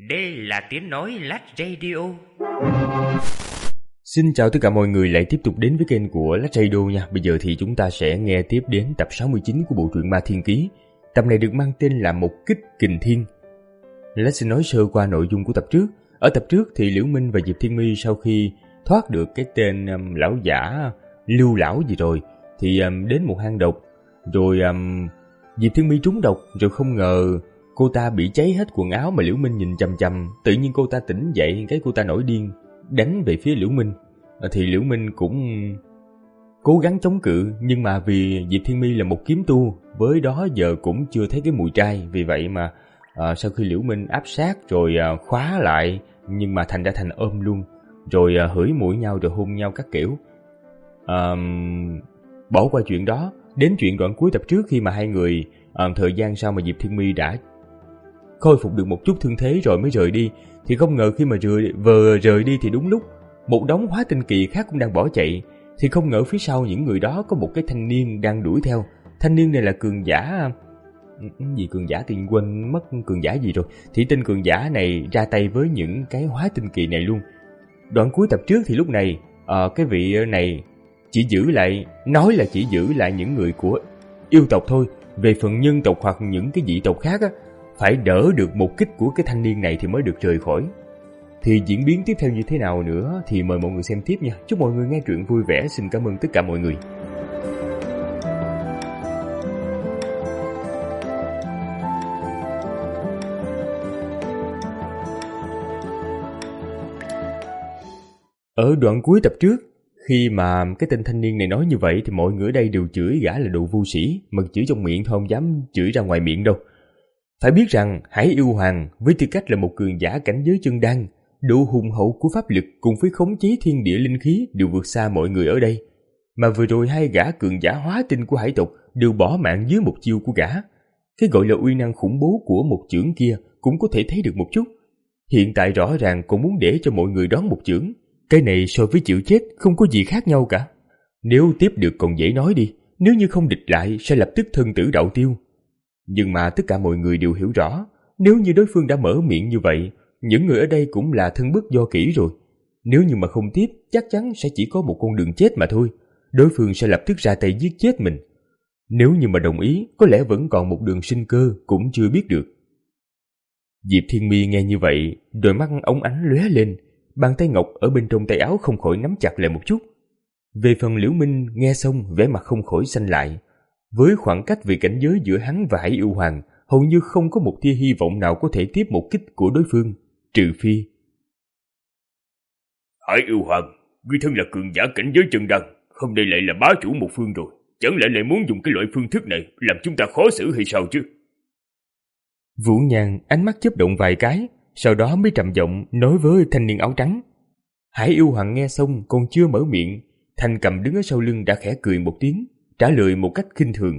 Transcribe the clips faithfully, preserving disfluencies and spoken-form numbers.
Đây là tiếng nói Lát Radio. Xin chào tất cả mọi người lại tiếp tục đến với kênh của Lát Radio nha. Bây giờ thì chúng ta sẽ nghe tiếp đến tập sáu mươi chín của bộ truyện Ma Thiên Ký. Tập này được mang tên là Một Kích Kình Thiên. Lát xin nói sơ qua nội dung của tập trước. Ở tập trước thì Liễu Minh và Diệp Thiên My sau khi thoát được cái tên um, lão giả Lưu Lão gì rồi thì um, đến một hang độc. Rồi um, Diệp Thiên My trúng độc, rồi không ngờ cô ta bị cháy hết quần áo mà Liễu Minh nhìn chằm chằm. Tự nhiên cô ta tỉnh dậy, cái cô ta nổi điên đánh về phía Liễu Minh. Thì Liễu Minh cũng cố gắng chống cự, nhưng mà vì Diệp Thiên My là một kiếm tu, với đó giờ cũng chưa thấy cái mùi trai. Vì vậy mà à, sau khi Liễu Minh áp sát rồi à, khóa lại, nhưng mà thành ra thành ôm luôn, rồi à, hửi mũi nhau rồi hôn nhau các kiểu. à, Bỏ qua chuyện đó, đến chuyện đoạn cuối tập trước khi mà hai người à, thời gian sau mà Diệp Thiên My đã khôi phục được một chút thương thế rồi mới rời đi. Thì không ngờ khi mà rời, vừa rời đi thì đúng lúc một đống hóa tinh kỳ khác cũng đang bỏ chạy. Thì không ngờ phía sau những người đó có một cái thanh niên đang đuổi theo. Thanh niên này là cường giả gì cường giả thì quên mất cường giả gì rồi. Thì tên cường giả này ra tay với những cái hóa tinh kỳ này luôn. Đoạn cuối tập trước thì lúc này à, cái vị này chỉ giữ lại, nói là chỉ giữ lại những người của yêu tộc thôi. Về phần nhân tộc hoặc những cái dị tộc khác á, phải đỡ được một kích của cái thanh niên này thì mới được rời khỏi. Thì diễn biến tiếp theo như thế nào nữa thì mời mọi người xem tiếp nha. Chúc mọi người nghe truyện vui vẻ. Xin cảm ơn tất cả mọi người. Ở đoạn cuối tập trước, khi mà cái tên thanh niên này nói như vậy thì mọi người ở đây đều chửi gã là đồ vô sĩ, mà chửi trong miệng thôi, không dám chửi ra ngoài miệng đâu. Phải biết rằng Hải Yêu Hoàng với tư cách là một cường giả cảnh giới chân đan, độ hùng hậu của pháp lực cùng với khống chế thiên địa linh khí đều vượt xa mọi người ở đây. Mà vừa rồi hai gã cường giả hóa tinh của hải tộc đều bỏ mạng dưới một chiêu của gã. Cái gọi là uy năng khủng bố của một chưởng kia cũng có thể thấy được một chút. Hiện tại rõ ràng còn muốn để cho mọi người đón một chưởng. Cái này so với chịu chết không có gì khác nhau cả. Nếu tiếp được còn dễ nói đi, nếu như không địch lại sẽ lập tức thân tử đạo tiêu. Nhưng mà tất cả mọi người đều hiểu rõ, nếu như đối phương đã mở miệng như vậy, những người ở đây cũng là thân bức do kỹ rồi. Nếu như mà không tiếp, chắc chắn sẽ chỉ có một con đường chết mà thôi. Đối phương sẽ lập tức ra tay giết chết mình. Nếu như mà đồng ý, có lẽ vẫn còn một đường sinh cơ, cũng chưa biết được. Diệp Thiên My nghe như vậy, đôi mắt óng ánh lóe lên, bàn tay ngọc ở bên trong tay áo không khỏi nắm chặt lại một chút. Về phần Liễu Minh nghe xong vẻ mặt không khỏi xanh lại. Với khoảng cách về cảnh giới giữa hắn và Hải Yêu Hoàng, hầu như không có một tia hy vọng nào có thể tiếp một kích của đối phương, trừ phi. Hải Yêu Hoàng, ngươi thân là cường giả cảnh giới chân đan, không đây lại là bá chủ một phương rồi, chẳng lẽ lại muốn dùng cái loại phương thức này làm chúng ta khó xử hay sao chứ? Vũ Nhan ánh mắt chớp động vài cái, sau đó mới trầm giọng nói với thanh niên áo trắng. Hải Yêu Hoàng nghe xong còn chưa mở miệng, Thanh Cầm đứng ở sau lưng đã khẽ cười một tiếng, trả lời một cách khinh thường.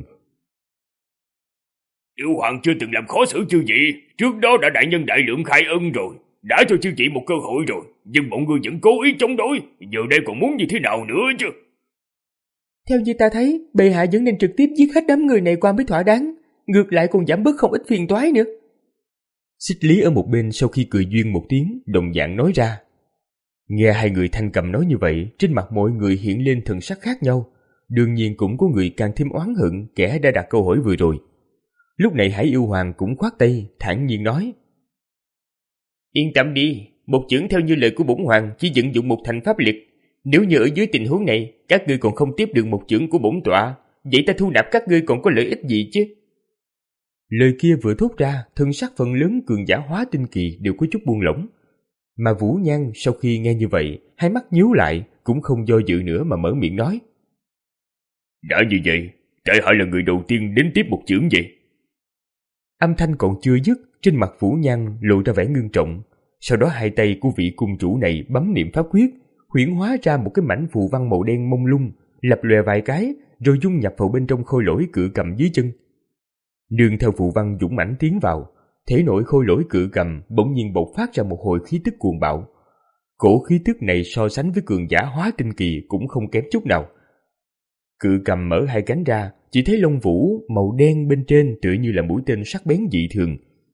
Yêu Hoàng chưa từng làm khó xử chư vị, trước đó đã đại nhân đại lượng khai ân rồi, đã cho chư vị một cơ hội rồi, nhưng bọn ngươi vẫn cố ý chống đối, giờ đây còn muốn như thế nào nữa chứ? Theo như ta thấy, bệ hạ vẫn nên trực tiếp giết hết đám người này qua mới thỏa đáng, ngược lại còn giảm bớt không ít phiền toái nữa. Xích Lý ở một bên sau khi cười duyên một tiếng, đồng dạng nói ra. Nghe hai người Thanh Cầm nói như vậy, trên mặt mọi người hiện lên thần sắc khác nhau. Đương nhiên cũng có người càng thêm oán hận kẻ đã đặt câu hỏi vừa rồi. Lúc này Hải Yêu Hoàng cũng khoát tay, thản nhiên nói. Yên tâm đi, một chưởng theo như lời của bổn hoàng chỉ vận dụng một thành pháp lực. Nếu như ở dưới tình huống này, các ngươi còn không tiếp được một chưởng của bổn tọa, vậy ta thu nạp các ngươi còn có lợi ích gì chứ? Lời kia vừa thốt ra, thân sắc phần lớn cường giả hóa tinh kỳ đều có chút buông lỏng. Mà Vũ Nhan sau khi nghe như vậy, hai mắt nhíu lại, cũng không do dự nữa mà mở miệng nói. Đã như vậy, tại hạ là người đầu tiên đến tiếp một chưởng vậy. Âm thanh còn chưa dứt, trên mặt Vũ Nhan lộ ra vẻ ngưng trọng. Sau đó hai tay của vị cung chủ này bấm niệm pháp quyết, huyễn hóa ra một cái mảnh phù văn màu đen mông lung, lập lòe vài cái, rồi dung nhập vào bên trong khôi lỗi cự cầm dưới chân. Nương theo phù văn dũng mãnh tiến vào, thể nội khôi lỗi cự cầm bỗng nhiên bộc phát ra một hồi khí tức cuồng bạo. Cổ khí tức này so sánh với cường giả hóa tinh kỳ cũng không kém chút nào. Cự cầm mở hai cánh ra, chỉ thấy lông vũ màu đen bên trên tựa như là mũi tên sắc bén dị thường,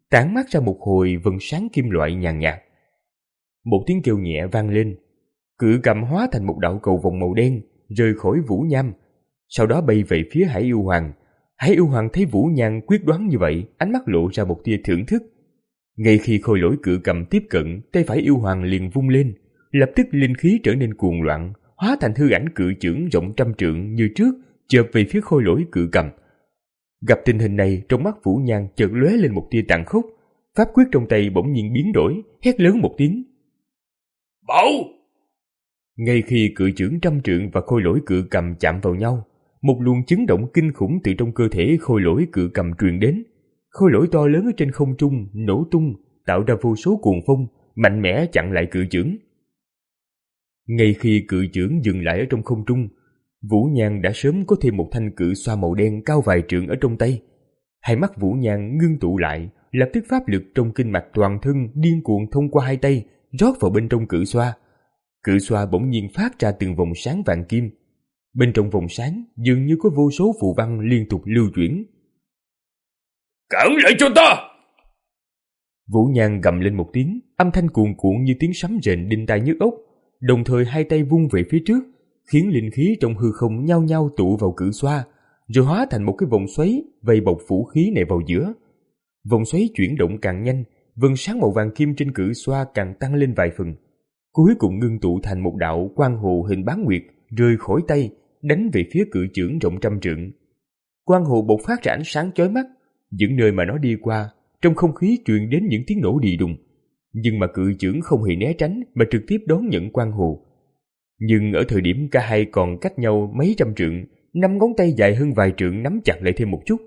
tản mát ra một hồi vầng sáng kim loại nhàn nhạt. Một tiếng kêu nhẹ vang lên, cự cầm hóa thành một đạo cầu vồng màu đen rời khỏi Vũ Nham, sau đó bay về phía Hải Yêu Hoàng. Hải Yêu Hoàng thấy Vũ Nhan quyết đoán như vậy, ánh mắt lộ ra một tia thưởng thức. Ngay khi khôi lỗi cự cầm tiếp cận, tay phải Yêu Hoàng liền vung lên, lập tức linh khí trở nên cuồng loạn, hóa thành hư ảnh cự chưởng rộng trăm trượng như trước, chộp về phía khôi lỗi cự cầm. Gặp tình hình này, trong mắt Vũ Nhan chợt lóe lên một tia tàn khốc, pháp quyết trong tay bỗng nhiên biến đổi, hét lớn một tiếng. Bảo! Ngay khi cự chưởng trăm trượng và khôi lỗi cự cầm chạm vào nhau, một luồng chấn động kinh khủng từ trong cơ thể khôi lỗi cự cầm truyền đến. Khôi lỗi to lớn ở trên không trung nổ tung, tạo ra vô số cuồng phong, mạnh mẽ chặn lại cự chưởng. Ngay khi cự chưởng dừng lại ở trong không trung, Vũ Nhan đã sớm có thêm một thanh cự xoa màu đen cao vài trượng ở trong tay. Hai mắt Vũ Nhan ngưng tụ lại, lập tức pháp lực trong kinh mạch toàn thân điên cuồng thông qua hai tay, rót vào bên trong cự xoa. Cự xoa bỗng nhiên phát ra từng vòng sáng vàng kim. Bên trong vòng sáng dường như có vô số phù văn liên tục lưu chuyển. Cản lại cho ta! Vũ Nhan gầm lên một tiếng, âm thanh cuồn cuộn như tiếng sấm rền đinh tai nhức óc, đồng thời hai tay vung về phía trước, khiến linh khí trong hư không nhao nhao tụ vào cự xoa, rồi hóa thành một cái vòng xoáy vây bọc vũ khí này vào giữa. Vòng xoáy chuyển động càng nhanh, vầng sáng màu vàng kim trên cự xoa càng tăng lên vài phần, cuối cùng ngưng tụ thành một đạo quang hồ hình bán nguyệt rơi khỏi tay, đánh về phía cự chưởng rộng trăm trượng. Quang hồ bộc phát ra ánh sáng chói mắt, những nơi mà nó đi qua, trong không khí truyền đến những tiếng nổ đi đùng. Nhưng mà cự chưởng không hề né tránh mà trực tiếp đón nhận quang hồ. Nhưng ở thời điểm cả hai còn cách nhau mấy trăm trượng, năm ngón tay dài hơn vài trượng nắm chặt lại thêm một chút.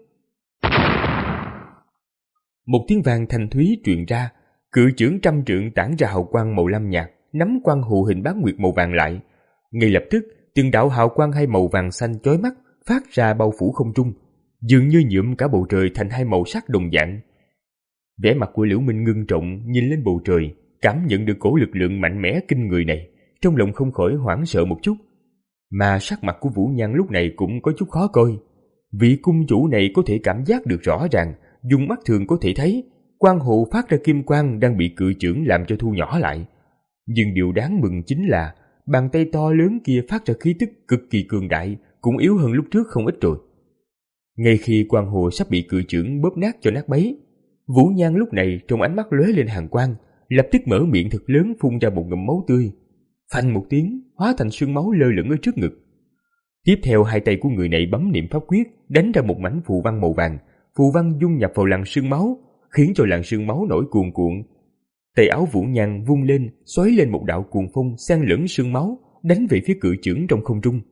Một tiếng vang thanh thúy truyền ra, cự chưởng trăm trượng tản ra hào quang màu lam nhạt, nắm quang hồ hình bán nguyệt màu vàng lại. Ngay lập tức, từng đạo hào quang hai màu vàng xanh chói mắt phát ra bao phủ không trung, dường như nhuộm cả bầu trời thành hai màu sắc đồng dạng. Vẻ mặt của Liễu Minh ngưng trọng nhìn lên bầu trời, cảm nhận được cổ lực lượng mạnh mẽ kinh người này, trong lòng không khỏi hoảng sợ một chút. Mà sắc mặt của Vũ Nhan lúc này cũng có chút khó coi. Vị cung chủ này có thể cảm giác được rõ ràng, dùng mắt thường có thể thấy, quang hộ phát ra kim quang đang bị cự chưởng làm cho thu nhỏ lại. Nhưng điều đáng mừng chính là bàn tay to lớn kia phát ra khí tức cực kỳ cường đại, cũng yếu hơn lúc trước không ít rồi. Ngay khi quang hồ sắp bị cự chưởng bóp nát cho nát bấy, Vũ Nhan lúc này trong ánh mắt lóe lên hàn quang, lập tức mở miệng thật lớn phun ra một ngụm máu tươi, phanh một tiếng hóa thành sương máu lơ lửng ở trước ngực. Tiếp theo hai tay của người này bấm niệm pháp quyết, đánh ra một mảnh phù văn màu vàng, phù văn dung nhập vào làn sương máu, khiến cho làn sương máu nổi cuồn cuộn. Tay áo Vũ Nhan vung lên, xoáy lên một đạo cuồng phong xen lẫn sương máu, đánh về phía cự chưởng trong không trung.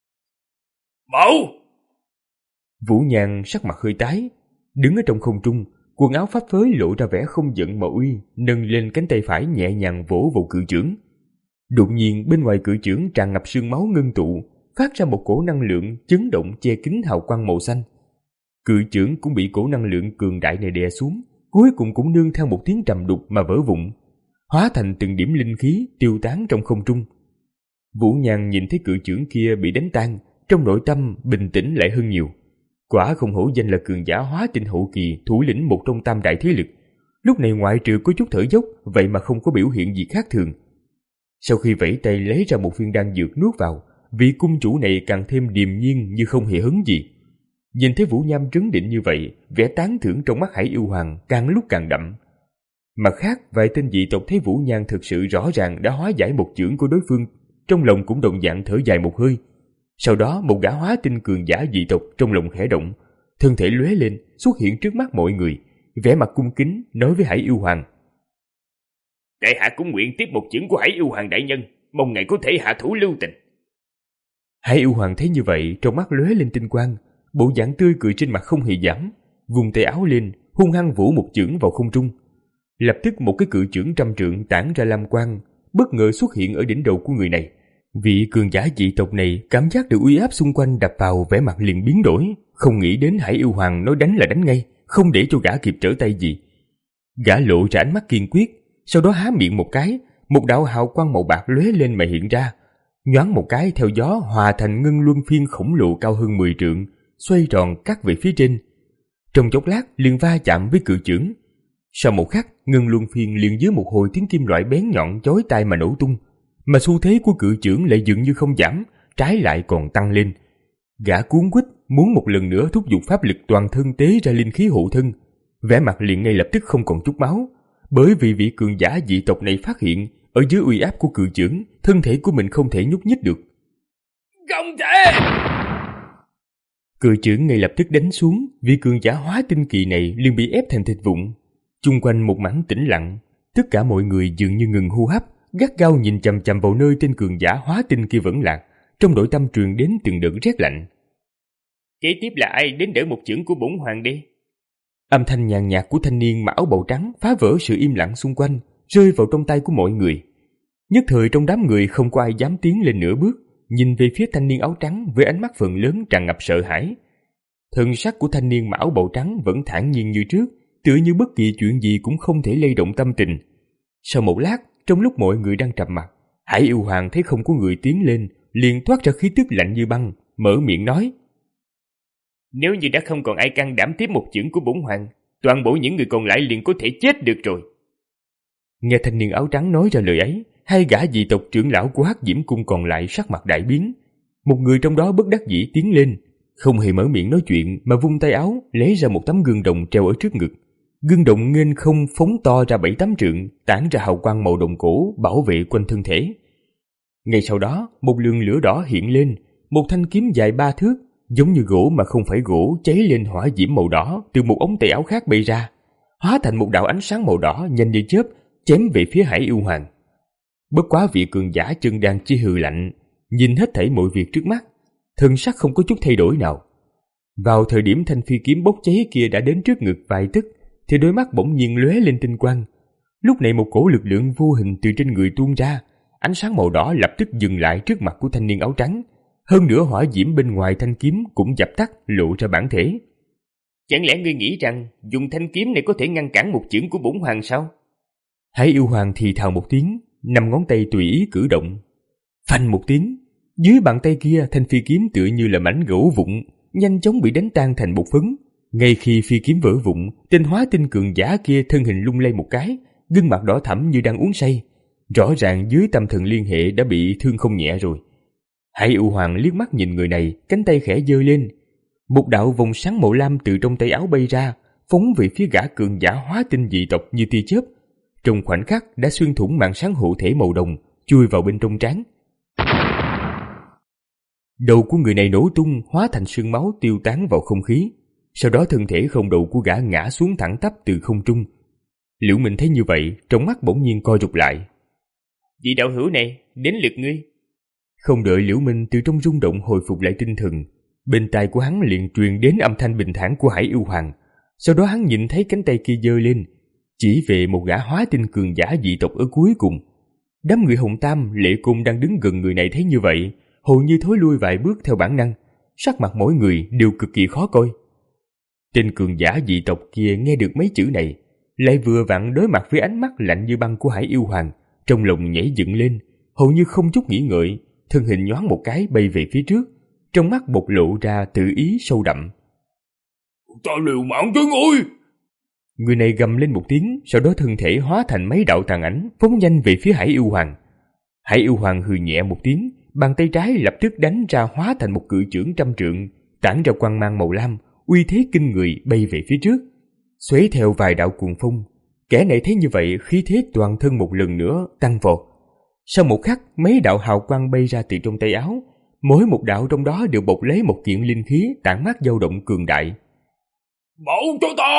Bảo! Vũ Nhan sắc mặt hơi tái, đứng ở trong không trung, quần áo phấp phới lộ ra vẻ không giận mà uy, nâng lên cánh tay phải nhẹ nhàng vỗ vào cự chưởng. Đột nhiên bên ngoài cự chưởng tràn ngập sương máu ngưng tụ, phát ra một cổ năng lượng chấn động che kín hào quang màu xanh. Cự chưởng cũng bị cổ năng lượng cường đại này đè xuống, cuối cùng cũng nương theo một tiếng trầm đục mà vỡ vụn, hóa thành từng điểm linh khí tiêu tán trong không trung. Vũ Nhan nhìn thấy cự chưởng kia bị đánh tan, trong nội tâm bình tĩnh lại hơn nhiều. Quả không hổ danh là cường giả hóa tinh hậu kỳ, thủ lĩnh một trong tam đại thế lực. Lúc này ngoại trừ có chút thở dốc, vậy mà không có biểu hiện gì khác thường. Sau khi vẫy tay lấy ra một viên đan dược nuốt vào, vị cung chủ này càng thêm điềm nhiên như không hề hứng gì. Nhìn thấy Vũ Nham trấn định như vậy, vẻ tán thưởng trong mắt Hải Yêu Hoàng càng lúc càng đậm. Mặt khác, vài tên dị tộc thấy Vũ Nhan thực sự rõ ràng đã hóa giải một chưởng của đối phương, trong lòng cũng đồng dạng thở dài một hơi. Sau đó một gã hóa tinh cường giả dị tộc trong lòng khẽ động, thân thể lóe lên xuất hiện trước mắt mọi người, vẻ mặt cung kính nói với Hải Yêu Hoàng: Đại hạ cũng nguyện tiếp một chưởng của Hải Yêu Hoàng đại nhân, mong ngài có thể hạ thủ lưu tình. Hải Yêu Hoàng thấy như vậy, trong mắt lóe lên tinh quang, bộ dạng tươi cười trên mặt không hề giảm, vùng tay áo lên hung hăng vỗ một chưởng vào không trung. Lập tức một cái cự chưởng trăm trượng tản ra lam quang bất ngờ xuất hiện ở đỉnh đầu của người này. Vị cường giả dị tộc này cảm giác được uy áp xung quanh đập vào, vẻ mặt liền biến đổi, không nghĩ đến Hải Yêu Hoàng nói đánh là đánh ngay, không để cho gã kịp trở tay gì. Gã lộ ra ánh mắt kiên quyết, sau đó há miệng một cái, một đạo hào quang màu bạc lóe lên mà hiện ra, nhoáng một cái theo gió hòa thành ngân luân phiên khổng lồ cao hơn mười trượng, xoay tròn cắt về phía trên. Trong chốc lát liền va chạm với cự chưởng. Sau một khắc, ngân luân phiên liền dưới một hồi tiếng kim loại bén nhọn chói tai mà nổ tung, mà xu thế của cự chưởng lại dường như không giảm, trái lại còn tăng lên. Gã cuống quýt muốn một lần nữa thúc giục pháp lực toàn thân tế ra linh khí hộ thân, vẻ mặt liền ngay lập tức không còn chút máu, bởi vì vị cường giả dị tộc này phát hiện ở dưới uy áp của cự chưởng, thân thể của mình không thể nhúc nhích được. Không thể! Cự chưởng ngay lập tức đánh xuống, vị cường giả hóa tinh kỳ này liền bị ép thành thịt vụn. Chung quanh một mảng tĩnh lặng, tất cả mọi người dường như ngừng hô hấp, gắt gao nhìn chằm chằm vào nơi tên cường giả hóa tinh kia vẫn lạc, trong nội tâm truyền đến từng đợt rét lạnh. Kế tiếp là ai đến đỡ một chưởng của bổn hoàng đi? Âm thanh nhàn nhạt của thanh niên mặc áo bào trắng phá vỡ sự im lặng xung quanh, rơi vào trong tay của mọi người. Nhất thời trong đám người không có ai dám tiến lên nửa bước, nhìn về phía thanh niên áo trắng với ánh mắt phần lớn tràn ngập sợ hãi. Thần sắc của thanh niên mặc áo bào trắng vẫn thản nhiên như trước, tựa như bất kỳ chuyện gì cũng không thể lay động tâm tình. Sau một lát, trong lúc mọi người đang trầm mặc, Hải Yêu Hoàng thấy không có người tiến lên, liền thoát ra khí tức lạnh như băng, mở miệng nói: Nếu như đã không còn ai can đảm tiếp một chưởng của bổn hoàng, toàn bộ những người còn lại liền có thể chết được rồi. Nghe thanh niên áo trắng nói ra lời ấy, hai gã dị tộc trưởng lão của Hắc Diễm Cung còn lại sắc mặt đại biến. Một người trong đó bất đắc dĩ tiến lên, không hề mở miệng nói chuyện mà vung tay áo lấy ra một tấm gương đồng treo ở trước ngực. Gương đồng nghênh không phóng to ra bảy tám trượng, tản ra hào quang màu đồng cổ bảo vệ quanh thân thể. Ngay sau đó, một luồng lửa đỏ hiện lên, một thanh kiếm dài ba thước, giống như gỗ mà không phải gỗ, cháy lên hỏa diễm màu đỏ từ một ống tay áo khác bay ra, hóa thành một đạo ánh sáng màu đỏ nhanh như chớp, chém về phía Hải Yêu Hoàng. Bất quá vị cường giả chân đan chỉ hừ lạnh, nhìn hết thảy mọi việc trước mắt, thần sắc không có chút thay đổi nào. Vào thời điểm thanh phi kiếm bốc cháy kia đã đến trước ngực vài tấc, thì đôi mắt bỗng nhiên lóe lên tinh quang. Lúc này một cổ lực lượng vô hình từ trên người tuôn ra, ánh sáng màu đỏ lập tức dừng lại trước mặt của thanh niên áo trắng. Hơn nữa hỏa diễm bên ngoài thanh kiếm cũng dập tắt, lộ ra bản thể. Chẳng lẽ ngươi nghĩ rằng dùng thanh kiếm này có thể ngăn cản một chưởng của bổn hoàng sao? Hải Yêu Hoàng thì thào một tiếng, năm ngón tay tùy ý cử động. Phanh một tiếng, dưới bàn tay kia thanh phi kiếm tựa như là mảnh gỗ vụn, nhanh chóng bị đánh tan thành bột phấn. Ngay khi phi kiếm vỡ vụn, tên hóa tinh cường giả kia thân hình lung lay một cái, gương mặt đỏ thẫm như đang uống say. Rõ ràng dưới tâm thần liên hệ đã bị thương không nhẹ rồi. Hải Yêu Hoàng liếc mắt nhìn người này, cánh tay khẽ giơ lên. Một đạo vòng sáng màu lam từ trong tay áo bay ra, phóng về phía gã cường giả hóa tinh dị tộc như tia chớp. Trong khoảnh khắc đã xuyên thủng màn sáng hộ thể màu đồng, chui vào bên trong trán. Đầu của người này nổ tung, hóa thành sương máu tiêu tán vào không khí. Sau đó thân thể không đầu của gã ngã xuống thẳng tắp từ không trung. Liễu Minh thấy như vậy, trong mắt bỗng nhiên co rụt lại. Vị đạo hữu này, đến lượt ngươi. Không đợi Liễu Minh từ trong rung động hồi phục lại tinh thần, bên tai của hắn liền truyền đến âm thanh bình thản của Hải Yêu Hoàng. Sau đó hắn nhìn thấy cánh tay kia giơ lên, chỉ về một gã hóa tinh cường giả dị tộc ở cuối cùng. Đám người Hồng Tam, Lệ Cung đang đứng gần người này thấy như vậy, hầu như thối lui vài bước theo bản năng, sắc mặt mỗi người đều cực kỳ khó coi. Tên cường giả dị tộc kia nghe được mấy chữ này, lại vừa vặn đối mặt với ánh mắt lạnh như băng của Hải Yêu Hoàng, trong lòng nhảy dựng lên, hầu như không chút nghĩ ngợi, thân hình nhoáng một cái bay về phía trước, trong mắt bộc lộ ra tự ý sâu đậm. Ta liều mạng với ngươi! Người này gầm lên một tiếng, sau đó thân thể hóa thành mấy đạo tàn ảnh, phóng nhanh về phía Hải Yêu Hoàng. Hải Yêu Hoàng hừ nhẹ một tiếng, bàn tay trái lập tức đánh ra hóa thành một cự chưởng trăm trượng, tản ra quang mang màu lam, uy thế kinh người bay về phía trước, xoáy theo vài đạo cuồng phong. Kẻ này thấy như vậy, khí thế toàn thân một lần nữa tăng vọt. Sau một khắc, mấy đạo hào quang bay ra từ trong tay áo, mỗi một đạo trong đó đều bộc lấy một kiện linh khí tản mát dao động cường đại. Bảo cho ta!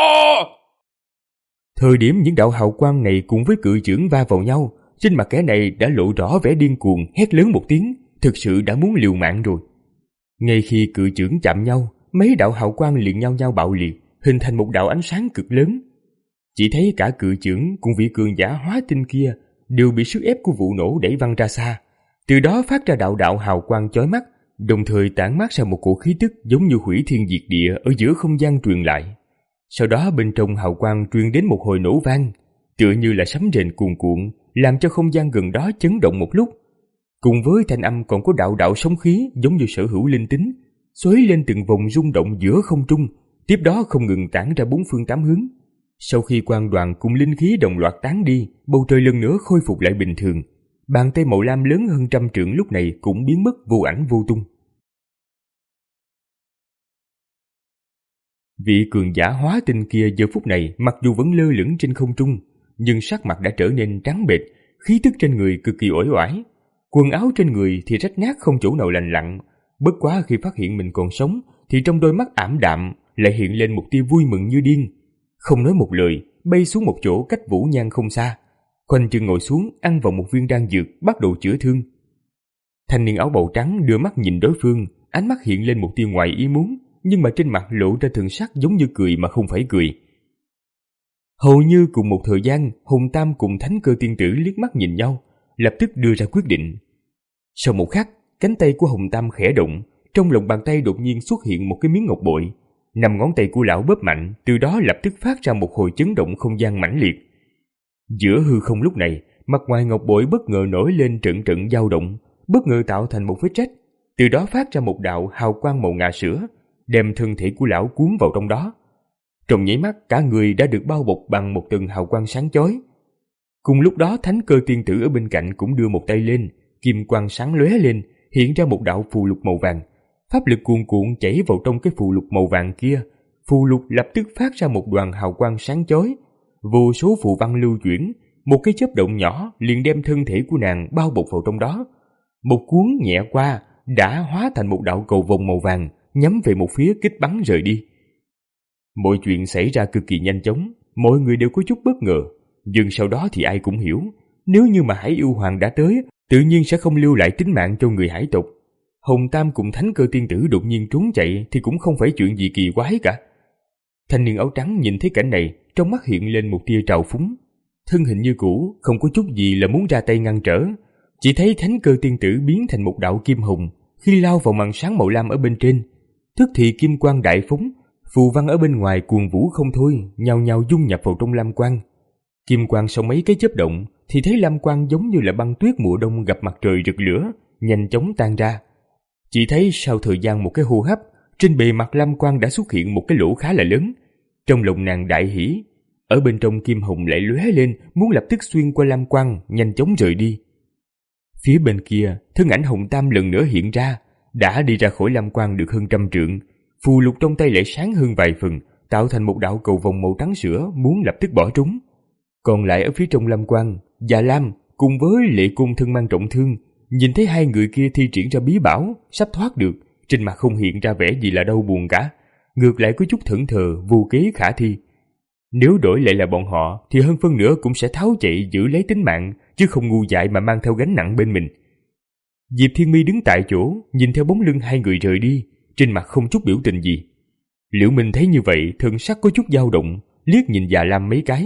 Thời điểm những đạo hào quang này cùng với cự chưởng va vào nhau, trên mặt kẻ này đã lộ rõ vẻ điên cuồng, hét lớn một tiếng, thực sự đã muốn liều mạng rồi. Ngay khi cự chưởng chạm nhau, mấy đạo hào quang liền nhau nhau bạo liệt, hình thành một đạo ánh sáng cực lớn. Chỉ thấy cả cự chưởng cùng vị cường giả hóa tinh kia đều bị sức ép của vụ nổ đẩy văng ra xa, từ đó phát ra đạo đạo hào quang chói mắt, đồng thời tản mát ra một cổ khí tức giống như hủy thiên diệt địa ở giữa không gian truyền lại. Sau đó bên trong hào quang truyền đến một hồi nổ vang, tựa như là sấm rền cuồn cuộn, làm cho không gian gần đó chấn động một lúc. Cùng với thanh âm còn có đạo đạo sóng khí giống như sở hữu linh tính, xoáy lên từng vòng rung động giữa không trung, tiếp đó không ngừng tản ra bốn phương tám hướng. Sau khi quang đoàn cùng linh khí đồng loạt tán đi, bầu trời lần nữa khôi phục lại bình thường. Bàn tay màu lam lớn hơn trăm trượng lúc này cũng biến mất vô ảnh vô tung. Vị cường giả hóa tinh kia giờ phút này mặc dù vẫn lơ lửng trên không trung, nhưng sắc mặt đã trở nên trắng bệch, khí tức trên người cực kỳ uể oải. Quần áo trên người thì rách nát không chỗ nào lành lặn. Bất quá khi phát hiện mình còn sống thì trong đôi mắt ảm đạm lại hiện lên một tia vui mừng như điên. Không nói một lời, bay xuống một chỗ cách Vũ Nhan không xa, khoanh chân ngồi xuống ăn vào một viên đan dược bắt đầu chữa thương. Thanh niên áo bào trắng đưa mắt nhìn đối phương, ánh mắt hiện lên một tia ngoài ý muốn, nhưng mà trên mặt lộ ra thần sắc giống như cười mà không phải cười. Hầu như cùng một thời gian, Hùng Tam cùng Thánh Cơ Tiên Tử liếc mắt nhìn nhau, lập tức đưa ra quyết định. Sau một khắc, cánh tay của Hùng Tam khẽ động, trong lòng bàn tay đột nhiên xuất hiện một cái miếng ngọc bội. Năm ngón tay của lão bóp mạnh, từ đó lập tức phát ra một hồi chấn động không gian mãnh liệt. Giữa hư không lúc này, mặt ngoài ngọc bội bất ngờ nổi lên trận trận dao động, bất ngờ tạo thành một vết rách, từ đó phát ra một đạo hào quang màu ngà sữa, đem thân thể của lão cuốn vào trong đó. Trong nháy mắt, cả người đã được bao bọc bằng một tầng hào quang sáng chói. Cùng lúc đó, Thánh Cơ Tiên Tử ở bên cạnh cũng đưa một tay lên, kim quang sáng lóe lên, hiện ra một đạo phù lục màu vàng. Pháp lực cuồn cuộn chảy vào trong cái phù lục màu vàng kia, phù lục lập tức phát ra một đoàn hào quang sáng chói. Vô số phù văn lưu chuyển, một cái chớp động nhỏ liền đem thân thể của nàng bao bọc vào trong đó. Một cuốn nhẹ qua đã hóa thành một đạo cầu vồng màu vàng, nhắm về một phía kích bắn rời đi. Mọi chuyện xảy ra cực kỳ nhanh chóng, mọi người đều có chút bất ngờ, nhưng sau đó thì ai cũng hiểu, nếu như mà Hải Yêu Hoàng đã tới, tự nhiên sẽ không lưu lại tính mạng cho người hải tộc. Hồng Tam cùng Thánh Cơ Tiên Tử đột nhiên trốn chạy thì cũng không phải chuyện gì kỳ quái cả. Thanh niên áo trắng nhìn thấy cảnh này, trong mắt hiện lên một tia trào phúng. Thân hình như cũ, không có chút gì là muốn ra tay ngăn trở. Chỉ thấy Thánh Cơ Tiên Tử biến thành một đạo kim hồng, khi lao vào màn sáng màu lam ở bên trên. Tức thì kim quang đại phóng, phù văn ở bên ngoài cuồng vũ không thôi, nhào nhào dung nhập vào trong lam quang. Kim quang sau mấy cái chớp động, thì thấy lam quang giống như là băng tuyết mùa đông gặp mặt trời rực lửa, nhanh chóng tan ra. Chỉ thấy sau thời gian một cái hô hấp, trên bề mặt lam quang đã xuất hiện một cái lỗ khá là lớn. Trong lòng nàng đại hỉ, ở bên trong kim hồng lại lóe lên, muốn lập tức xuyên qua lam quang, nhanh chóng rời đi. Phía bên kia, thân ảnh Hồng Tam lần nữa hiện ra, đã đi ra khỏi lam quang được hơn trăm trượng. Phù lục trong tay lại sáng hơn vài phần, tạo thành một đạo cầu vồng màu trắng sữa, muốn lập tức bỏ trúng. Còn lại ở phía trong lam quang, Già Lam cùng với Lệ Cung thân mang trọng thương, nhìn thấy hai người kia thi triển ra bí bảo, sắp thoát được, trên mặt không hiện ra vẻ gì là đau buồn cả, ngược lại có chút thẫn thờ, vô kế khả thi. Nếu đổi lại là bọn họ, thì hơn phân nửa cũng sẽ tháo chạy giữ lấy tính mạng, chứ không ngu dại mà mang theo gánh nặng bên mình. Diệp Thiên Mi đứng tại chỗ, nhìn theo bóng lưng hai người rời đi, trên mặt không chút biểu tình gì. Liễu Minh thấy như vậy, thần sắc có chút dao động, liếc nhìn Già Lam mấy cái.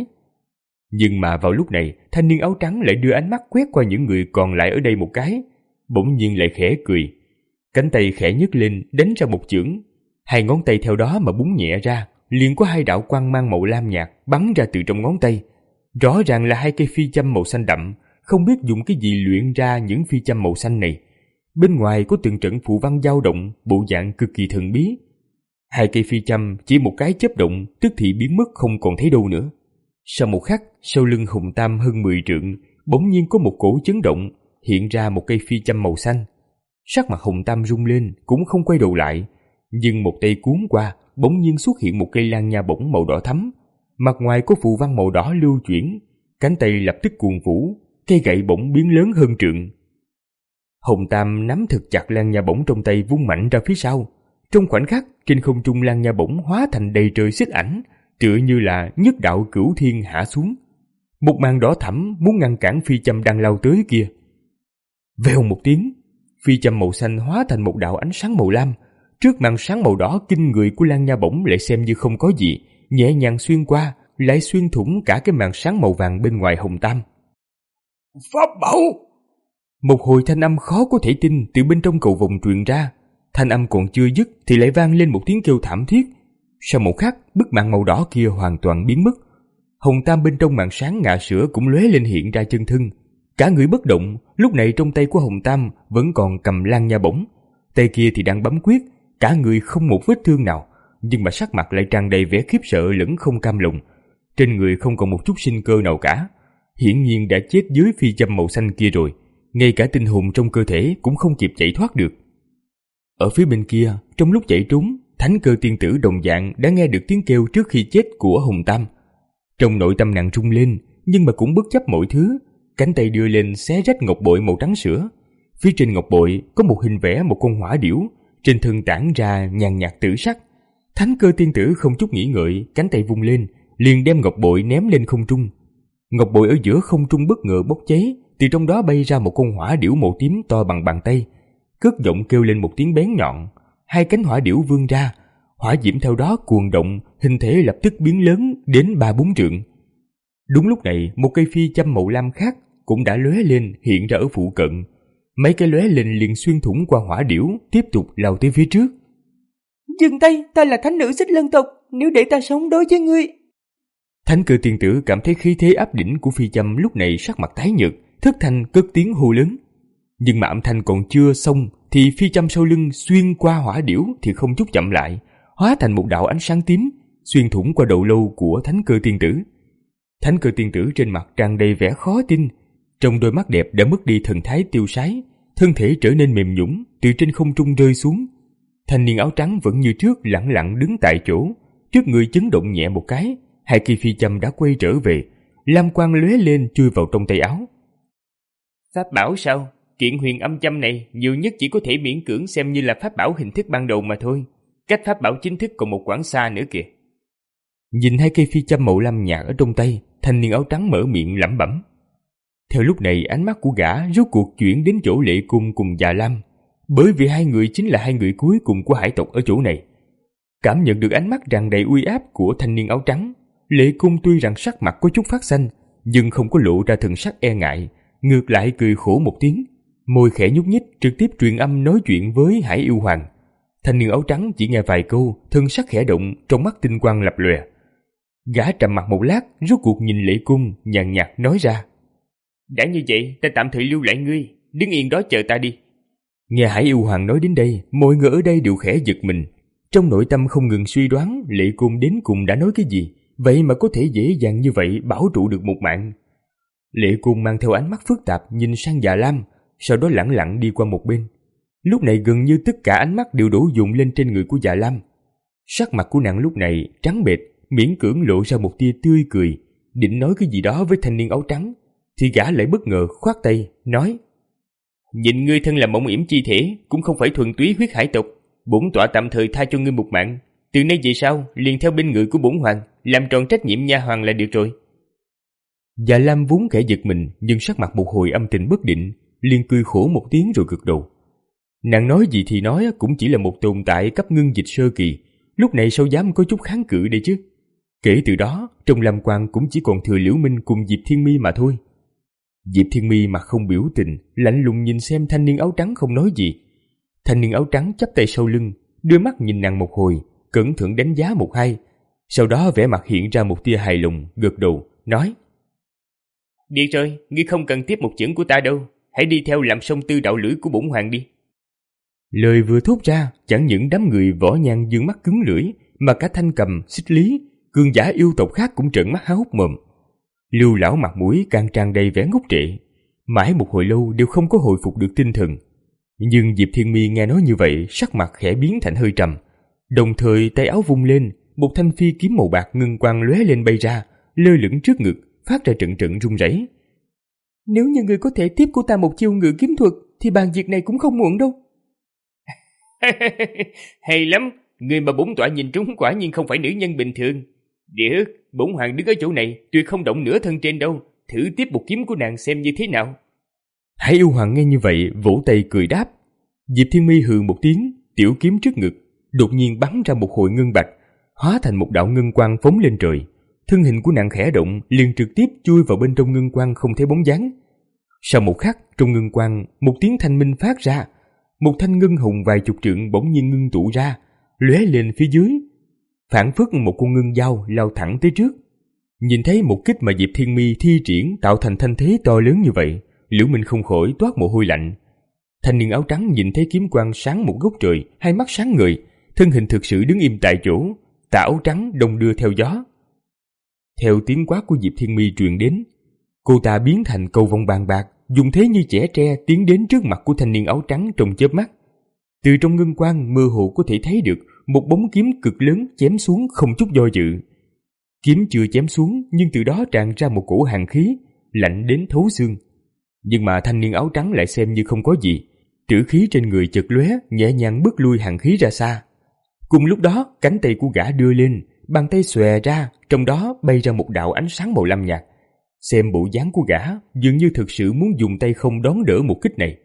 Nhưng mà vào lúc này, thanh niên áo trắng lại đưa ánh mắt quét qua những người còn lại ở đây một cái, bỗng nhiên lại khẽ cười. Cánh tay khẽ nhấc lên, đánh ra một chưởng. Hai ngón tay theo đó mà búng nhẹ ra, liền có hai đạo quang mang màu lam nhạt bắn ra từ trong ngón tay. Rõ ràng là hai cây phi châm màu xanh đậm, không biết dùng cái gì luyện ra những phi châm màu xanh này. Bên ngoài có từng trận phù văn dao động, bộ dạng cực kỳ thần bí. Hai cây phi châm chỉ một cái chớp động, tức thì biến mất không còn thấy đâu nữa. Sau một khắc, sau lưng Hùng Tam hơn mười trượng, bỗng nhiên có một cổ chấn động, hiện ra một cây phi châm màu xanh. Sắc mặt Hùng Tam rung lên, cũng không quay đầu lại, nhưng một tay cuốn qua, bỗng nhiên xuất hiện một cây lan nha bổng màu đỏ thắm, mặt ngoài có phù văn màu đỏ lưu chuyển, cánh tay lập tức cuồng vũ, cây gậy bổng biến lớn hơn trượng. Hồng Tam nắm thật chặt lan nha bổng trong tay, vung mạnh ra phía sau. Trong khoảnh khắc, trên không trung lan nha bổng hóa thành đầy trời xích ảnh, tựa như là nhất đạo cửu thiên hạ xuống. Một màn đỏ thẫm muốn ngăn cản phi châm đang lao tới kia. Vèo một tiếng, phi châm màu xanh hóa thành một đạo ánh sáng màu lam. Trước màn sáng màu đỏ kinh người của lan nha bổng lại xem như không có gì, nhẹ nhàng xuyên qua, lại xuyên thủng cả cái màn sáng màu vàng bên ngoài Hồng Tam. Pháp bảo! Một hồi thanh âm khó có thể tin từ bên trong cầu vồng truyền ra. Thanh âm còn chưa dứt thì lại vang lên một tiếng kêu thảm thiết. Sau một khắc, bức màn màu đỏ kia hoàn toàn biến mất. Hồng Tam bên trong màn sáng ngà sữa cũng lóe lên hiện ra chân thân. Cả người bất động, lúc này trong tay của Hồng Tam vẫn còn cầm lan nha bổng, tay kia thì đang bấm quyết, cả người không một vết thương nào, nhưng mà sắc mặt lại tràn đầy vẻ khiếp sợ lẫn không cam lòng. trên người không còn một chút sinh cơ nào cả, hiển nhiên đã chết dưới phi châm màu xanh kia rồi, ngay cả tinh hồn trong cơ thể cũng không kịp chạy thoát được. Ở phía bên kia, trong lúc chạy trốn, Thánh Cơ tiên tử đồng dạng đã nghe được tiếng kêu trước khi chết của Hùng Tam. Trong nội tâm nàng rung lên, nhưng mà cũng bất chấp mọi thứ, cánh tay đưa lên xé rách ngọc bội màu trắng sữa. Phía trên ngọc bội có một hình vẽ một con hỏa điểu, trên thân tản ra nhàn nhạt tử sắc. Thánh Cơ tiên tử không chút nghĩ ngợi, cánh tay vung lên, liền đem ngọc bội ném lên không trung. Ngọc bội ở giữa không trung bất ngờ bốc cháy, từ trong đó bay ra một con hỏa điểu màu tím to bằng bàn tay, cất giọng kêu lên một tiếng bén nhọn. Hai cánh hỏa điểu vươn ra, hỏa diễm theo đó cuồng động, hình thể lập tức biến lớn đến ba bốn trượng. Đúng lúc này, một cây phi châm màu lam khác cũng đã lóe lên hiện ra ở phụ cận. Mấy cái lóe lên liền xuyên thủng qua hỏa điểu, tiếp tục lao tới phía trước. Dừng tay, ta là thánh nữ Xích Lân tộc, nếu để ta sống đối với ngươi. Thánh Cơ tiên tử cảm thấy khí thế áp đỉnh của phi châm lúc này sắc mặt tái nhợt, thất thanh cất tiếng hô lớn. Nhưng mà âm thanh còn chưa xong thì phi châm sau lưng xuyên qua hỏa điểu thì không chút chậm lại, hóa thành một đạo ánh sáng tím xuyên thủng qua đầu lâu của Thánh Cơ tiên tử. Thánh Cơ tiên tử trên mặt tràn đầy vẻ khó tin, trong đôi mắt đẹp đã mất đi thần thái tiêu sái, thân thể trở nên mềm nhũn, từ trên không trung rơi xuống. Thanh niên áo trắng vẫn như trước lặng lặng đứng tại chỗ, trước người chấn động nhẹ một cái, hai cây phi châm đã quay trở về, lam quang lóe lên chui vào trong tay áo. Pháp bảo sao? Kiện huyền âm châm này nhiều nhất chỉ có thể miễn cưỡng xem như là pháp bảo hình thức ban đầu mà thôi. Cách pháp bảo chính thức còn một quãng xa nữa kìa. Nhìn hai cây phi châm màu lam nhạt ở trong tay, thanh niên áo trắng mở miệng lẩm bẩm. Theo lúc này ánh mắt của gã rốt cuộc chuyển đến chỗ Lệ Cung cùng Già Lam, bởi vì hai người chính là hai người cuối cùng của hải tộc ở chỗ này. Cảm nhận được ánh mắt tràn đầy uy áp của thanh niên áo trắng, Lệ Cung tuy rằng sắc mặt có chút phát xanh, nhưng không có lộ ra thần sắc e ngại, ngược lại cười khổ một tiếng, môi khẽ nhúc nhích trực tiếp truyền âm nói chuyện với Hải Yêu Hoàng. Thanh niên áo trắng chỉ nghe vài câu, thân sắc khẽ động, trong mắt tinh quang lập lòe. Gã trầm mặt một lát, rốt cuộc nhìn Lệ Cung, nhàn nhạt nói ra: Đã như vậy, ta tạm thời lưu lại ngươi, đứng yên đó chờ ta đi. Nghe Hải Yêu Hoàng nói đến đây, mọi người ở đây đều khẽ giật mình. Trong nội tâm không ngừng suy đoán Lệ Cung đến cùng đã nói cái gì, vậy mà có thể dễ dàng như vậy bảo trụ được một mạng. Lệ Cung mang theo ánh mắt phức tạp nhìn sang Già Lam, sau đó lẳng lặng đi qua một bên. Lúc này gần như tất cả ánh mắt đều đổ dồn lên trên người của Già Lam. Sắc mặt của nàng lúc này trắng bệch, miễn cưỡng lộ ra một tia tươi cười, định nói cái gì đó với thanh niên áo trắng, thì gã lại bất ngờ khoát tay nói: Nhìn ngươi thân là mộng yểm chi thể, cũng không phải thuần túy huyết hải tộc, bổn tọa tạm thời tha cho ngươi một mạng, từ nay về sau liền theo bên người của bổn hoàng, làm tròn trách nhiệm nha hoàng là được rồi. Già Lam vốn kẻ giật mình, nhưng sắc mặt một hồi âm tình bất định, liền cười khổ một tiếng rồi gật đầu. Nàng nói gì thì nói, cũng chỉ là một tồn tại cấp ngưng dịch sơ kỳ, lúc này sao dám có chút kháng cự đây chứ. Kể từ đó, trong Lam Quan cũng chỉ còn thừa Liễu Minh cùng Diệp Thiên Mi mà thôi. Diệp Thiên Mi mặt không biểu tình, lạnh lùng nhìn xem thanh niên áo trắng không nói gì. Thanh niên áo trắng chắp tay sau lưng, đưa mắt nhìn nàng một hồi, cẩn thận đánh giá một hai, sau đó vẻ mặt hiện ra một tia hài lòng, gật đầu, nói: Được rồi, ngươi không cần tiếp một chưởng của ta đâu, hãy đi theo làm song tư đạo lưỡi của bổn hoàng đi. Lời vừa thốt ra, chẳng những đám người võ nhang dương mắt cứng lưỡi, mà cả Thanh Cầm, Xích Lý, cường giả yêu tộc khác cũng trợn mắt há hốc mồm. Lưu lão mặt mũi càng tràn đầy vẻ ngốc trệ, mãi một hồi lâu đều không có hồi phục được tinh thần. Nhưng Diệp Thiên Mi nghe nói như vậy, sắc mặt khẽ biến thành hơi trầm, đồng thời tay áo vung lên, một thanh phi kiếm màu bạc ngân quang lóe lên bay ra, lơ lửng trước ngực, phát ra trận trận rung rẩy. Nếu như người có thể tiếp của ta một chiêu ngự kiếm thuật, thì bàn việc này cũng không muộn đâu. Hay lắm, người mà bổn tọa nhìn trúng quả nhiên không phải nữ nhân bình thường. Được, bổn hoàng đứng ở chỗ này, tuyệt không động nửa thân trên đâu, thử tiếp một kiếm của nàng xem như thế nào. Hải Yêu Hoàng nghe như vậy, vỗ tay cười đáp. Diệp Thiên Mi hừ một tiếng, tiểu kiếm trước ngực đột nhiên bắn ra một hồi ngân bạch, hóa thành một đạo ngân quang phóng lên trời. Thân hình của nàng khẽ động, liền trực tiếp chui vào bên trong ngân quang không thấy bóng dáng. Sau một khắc, trong ngân quang, một tiếng thanh minh phát ra, một thanh ngân hồng vài chục trượng bỗng nhiên ngưng tụ ra, lóe lên phía dưới, phảng phất một con ngân dao lao thẳng tới trước. Nhìn thấy một kích mà Diệp Thiên Mi thi triển tạo thành thanh thế to lớn như vậy, Liễu Minh không khỏi toát mồ hôi lạnh. Thanh niên áo trắng nhìn thấy kiếm quang sáng một góc trời, hai mắt sáng ngời, thân hình thực sự đứng im tại chỗ, tà áo trắng đông đưa theo gió. Theo tiếng quát của Diệp Thiên My truyền đến, cô ta biến thành cầu vồng bàn bạc, dùng thế như chẻ tre tiến đến trước mặt của thanh niên áo trắng trong chớp mắt. Từ trong ngân quang mơ hồ có thể thấy được một bóng kiếm cực lớn chém xuống không chút do dự. Kiếm chưa chém xuống nhưng từ đó tràn ra một cổ hàn khí, lạnh đến thấu xương. Nhưng mà thanh niên áo trắng lại xem như không có gì, trữ khí trên người chợt lóe, nhẹ nhàng bước lui hàn khí ra xa. Cùng lúc đó, cánh tay của gã đưa lên, bàn tay xòe ra, trong đó bay ra một đạo ánh sáng màu lam nhạt. Xem bộ dáng của gã, dường như thực sự muốn dùng tay không đón đỡ một kích này.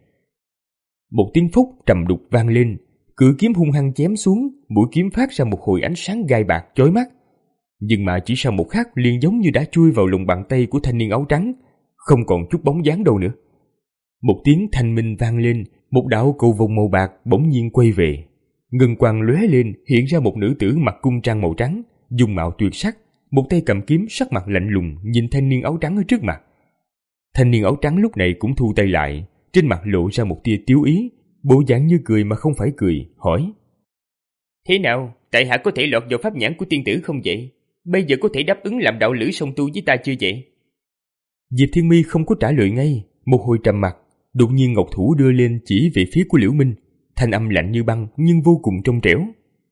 Một tiếng phốc trầm đục vang lên, cự kiếm hung hăng chém xuống, mũi kiếm phát ra một hồi ánh sáng gai bạc chói mắt. Nhưng mà chỉ sau một khắc liền giống như đã chui vào lòng bàn tay của thanh niên áo trắng, không còn chút bóng dáng đâu nữa. Một tiếng thanh minh vang lên, một đạo cầu vồng màu bạc bỗng nhiên quay về. Ngân quang lóe lên, hiện ra một nữ tử mặc cung trang màu trắng, dung mạo tuyệt sắc, một tay cầm kiếm, sắc mặt lạnh lùng nhìn thanh niên áo trắng ở trước mặt. Thanh niên áo trắng lúc này cũng thu tay lại, trên mặt lộ ra một tia tiếu ý, bộ dạng như cười mà không phải cười, hỏi: Thế nào, tại hạ có thể lọt vào pháp nhãn của tiên tử không vậy? Bây giờ có thể đáp ứng làm đạo lữ song tu với ta chưa vậy? Diệp Thiên My không có trả lời ngay, một hồi trầm mặc, đột nhiên ngọc thủ đưa lên chỉ về phía của Liễu Minh, thanh âm lạnh như băng nhưng vô cùng trong trẻo.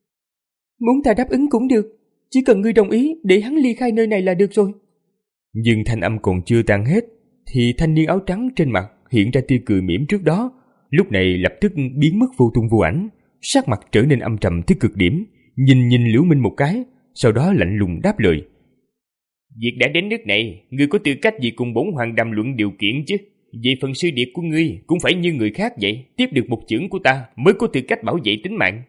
Muốn ta đáp ứng cũng được, chỉ cần ngươi đồng ý để hắn ly khai nơi này là được rồi. Nhưng thanh âm còn chưa tan hết, thì thanh niên áo trắng trên mặt hiện ra tia cười mỉm trước đó, lúc này lập tức biến mất vô tung vô ảnh, sắc mặt trở nên âm trầm tới cực điểm, nhìn nhìn Liễu Minh một cái, sau đó lạnh lùng đáp lời: Việc đã đến nước này, ngươi có tư cách gì cùng bổn hoàng đàm luận điều kiện chứ? Về phần sư điệt của ngươi cũng phải như người khác vậy, tiếp được một chưởng của ta mới có tư cách bảo vệ tính mạng.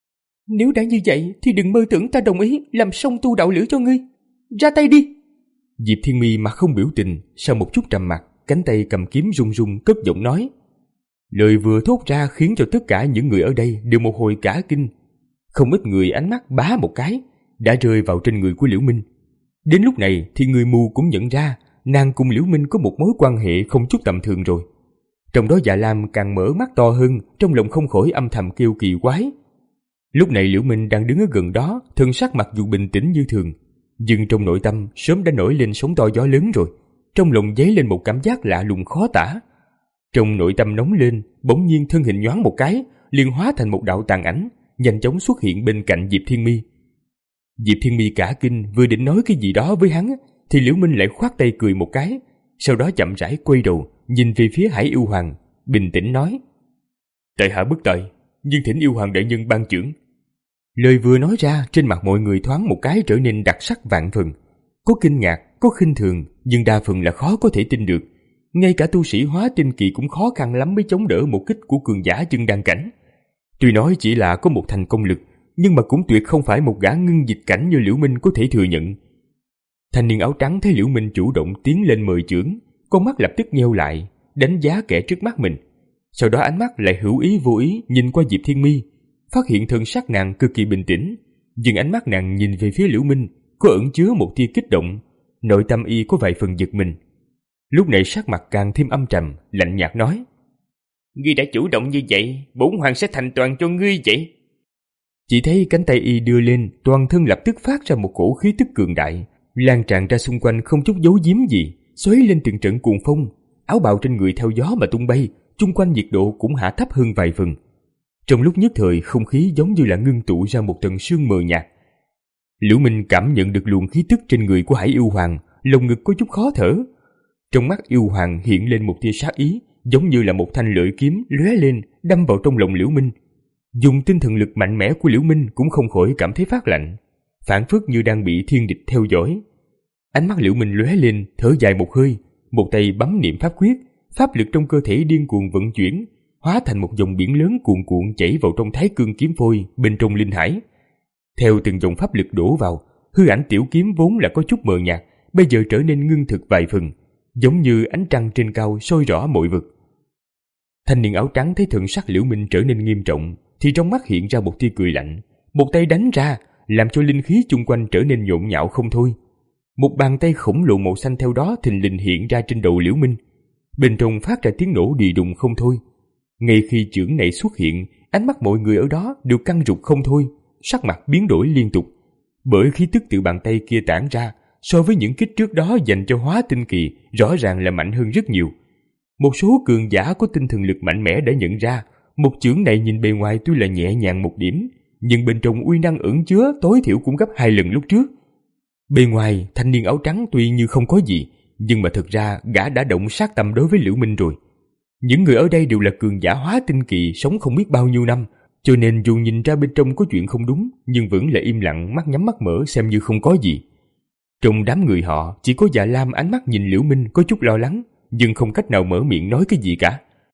Nếu đã như vậy thì đừng mơ tưởng ta đồng ý làm song tu đạo lữ cho ngươi. Ra tay đi. Diệp Thiên My mặt không biểu tình, sau một chút trầm mặc, cánh tay cầm kiếm run run cất giọng nói. Lời vừa thốt ra khiến cho tất cả những người ở đây đều một hồi cả kinh. Không ít người ánh mắt bá một cái đã rơi vào trên người của Liễu Minh. Đến lúc này thì người mù cũng nhận ra nàng cùng Liễu Minh có một mối quan hệ không chút tầm thường rồi. Trong đó Dạ Lam càng mở mắt to hơn, trong lòng không khỏi âm thầm kêu kỳ quái. Lúc này Liễu Minh đang đứng ở gần đó, thân sắc mặc dù bình tĩnh như thường, nhưng trong nội tâm sớm đã nổi lên sóng to gió lớn rồi. Trong lòng dấy lên một cảm giác lạ lùng khó tả. Trong nội tâm nóng lên, bỗng nhiên thân hình nhoáng một cái, liền hóa thành một đạo tàn ảnh, nhanh chóng xuất hiện bên cạnh Diệp Thiên My. Diệp Thiên My cả kinh, vừa định nói cái gì đó với hắn, thì Liễu Minh lại khoát tay cười một cái, sau đó chậm rãi quay đầu, nhìn về phía Hải Yêu Hoàng, bình tĩnh nói: Tại hạ bất tài, nhưng thỉnh Yêu Hoàng đại nhân ban chưởng. Lời vừa nói ra, trên mặt mọi người thoáng một cái trở nên đặc sắc vạn phần, có kinh ngạc, có khinh thường, nhưng đa phần là khó có thể tin được. Ngay cả tu sĩ hóa tinh kỳ cũng khó khăn lắm mới chống đỡ một kích của cường giả chân đan cảnh. Tuy nói chỉ là có một thành công lực, nhưng mà cũng tuyệt không phải một gã ngưng dịch cảnh như Liễu Minh có thể thừa nhận. Thanh niên áo trắng thấy Liễu Minh chủ động tiến lên mời chưởng, con mắt lập tức nheo lại, đánh giá kẻ trước mắt mình. Sau đó ánh mắt lại hữu ý vô ý nhìn qua Diệp Thiên My, phát hiện thân sắc nàng cực kỳ bình tĩnh, nhưng ánh mắt nàng nhìn về phía Liễu Minh có ẩn chứa một tia kích động, nội tâm y có vài phần giật mình. Lúc này sắc mặt càng thêm âm trầm, lạnh nhạt nói: Ngươi đã chủ động như vậy, bổn hoàng sẽ thành toàn cho ngươi vậy. Chỉ thấy cánh tay y đưa lên, toàn thân lập tức phát ra một cổ khí tức cường đại, lan tràn ra xung quanh không chút giấu giếm gì, xoáy lên từng trận cuồng phong, áo bào trên người theo gió mà tung bay, chung quanh nhiệt độ cũng hạ thấp hơn vài phần. Trong lúc nhất thời, không khí giống như là ngưng tụ ra một tầng sương mờ nhạt. Liễu Minh cảm nhận được luồng khí tức trên người của Hải Yêu Hoàng, lồng ngực có chút khó thở. Trong mắt Yêu Hoàng hiện lên một tia sát ý, giống như là một thanh lưỡi kiếm lóe lên, đâm vào trong lòng Liễu Minh. Dùng tinh thần lực mạnh mẽ của Liễu Minh cũng không khỏi cảm thấy phát lạnh, phảng phất như đang bị thiên địch theo dõi. Ánh mắt Liễu Minh lóe lên, thở dài một hơi, một tay bấm niệm pháp quyết, pháp lực trong cơ thể điên cuồng vận chuyển, hóa thành một dòng biển lớn cuồn cuộn chảy vào trong Thái Cương kiếm phôi bên trong linh hải. Theo từng dòng pháp lực đổ vào, hư ảnh tiểu kiếm vốn là có chút mờ nhạt, bây giờ trở nên ngưng thực vài phần, giống như ánh trăng trên cao soi rõ mọi vực. Thanh niên áo trắng thấy thần sắc Liễu Minh trở nên nghiêm trọng, thì trong mắt hiện ra một tia cười lạnh, một tay đánh ra, làm cho linh khí chung quanh trở nên nhộn nhạo không thôi. Một bàn tay khổng lồ màu xanh theo đó thình lình hiện ra trên đầu Liễu Minh, bên trong phát ra tiếng nổ đì đùng không thôi. Ngay khi chưởng này xuất hiện, ánh mắt mọi người ở đó đều căng rụt không thôi, sắc mặt biến đổi liên tục, bởi khí tức từ bàn tay kia tản ra so với những kích trước đó dành cho hóa tinh kỳ rõ ràng là mạnh hơn rất nhiều. Một số cường giả có tinh thần lực mạnh mẽ đã nhận ra, một chưởng này nhìn bề ngoài tuy là nhẹ nhàng một điểm, nhưng bên trong uy năng ẩn chứa tối thiểu cũng gấp hai lần lúc trước. Bề ngoài, thanh niên áo trắng tuy như không có gì, nhưng mà thực ra gã đã động sát tâm đối với Liễu Minh rồi. Những người ở đây đều là cường giả hóa tinh kỳ sống không biết bao nhiêu năm, cho nên dù nhìn ra bên trong có chuyện không đúng, nhưng vẫn là im lặng, mắt nhắm mắt mở xem như không có gì. Trong đám người họ, chỉ có Dạ Lam ánh mắt nhìn Liễu Minh có chút lo lắng, nhưng không cách nào mở miệng nói cái gì cả.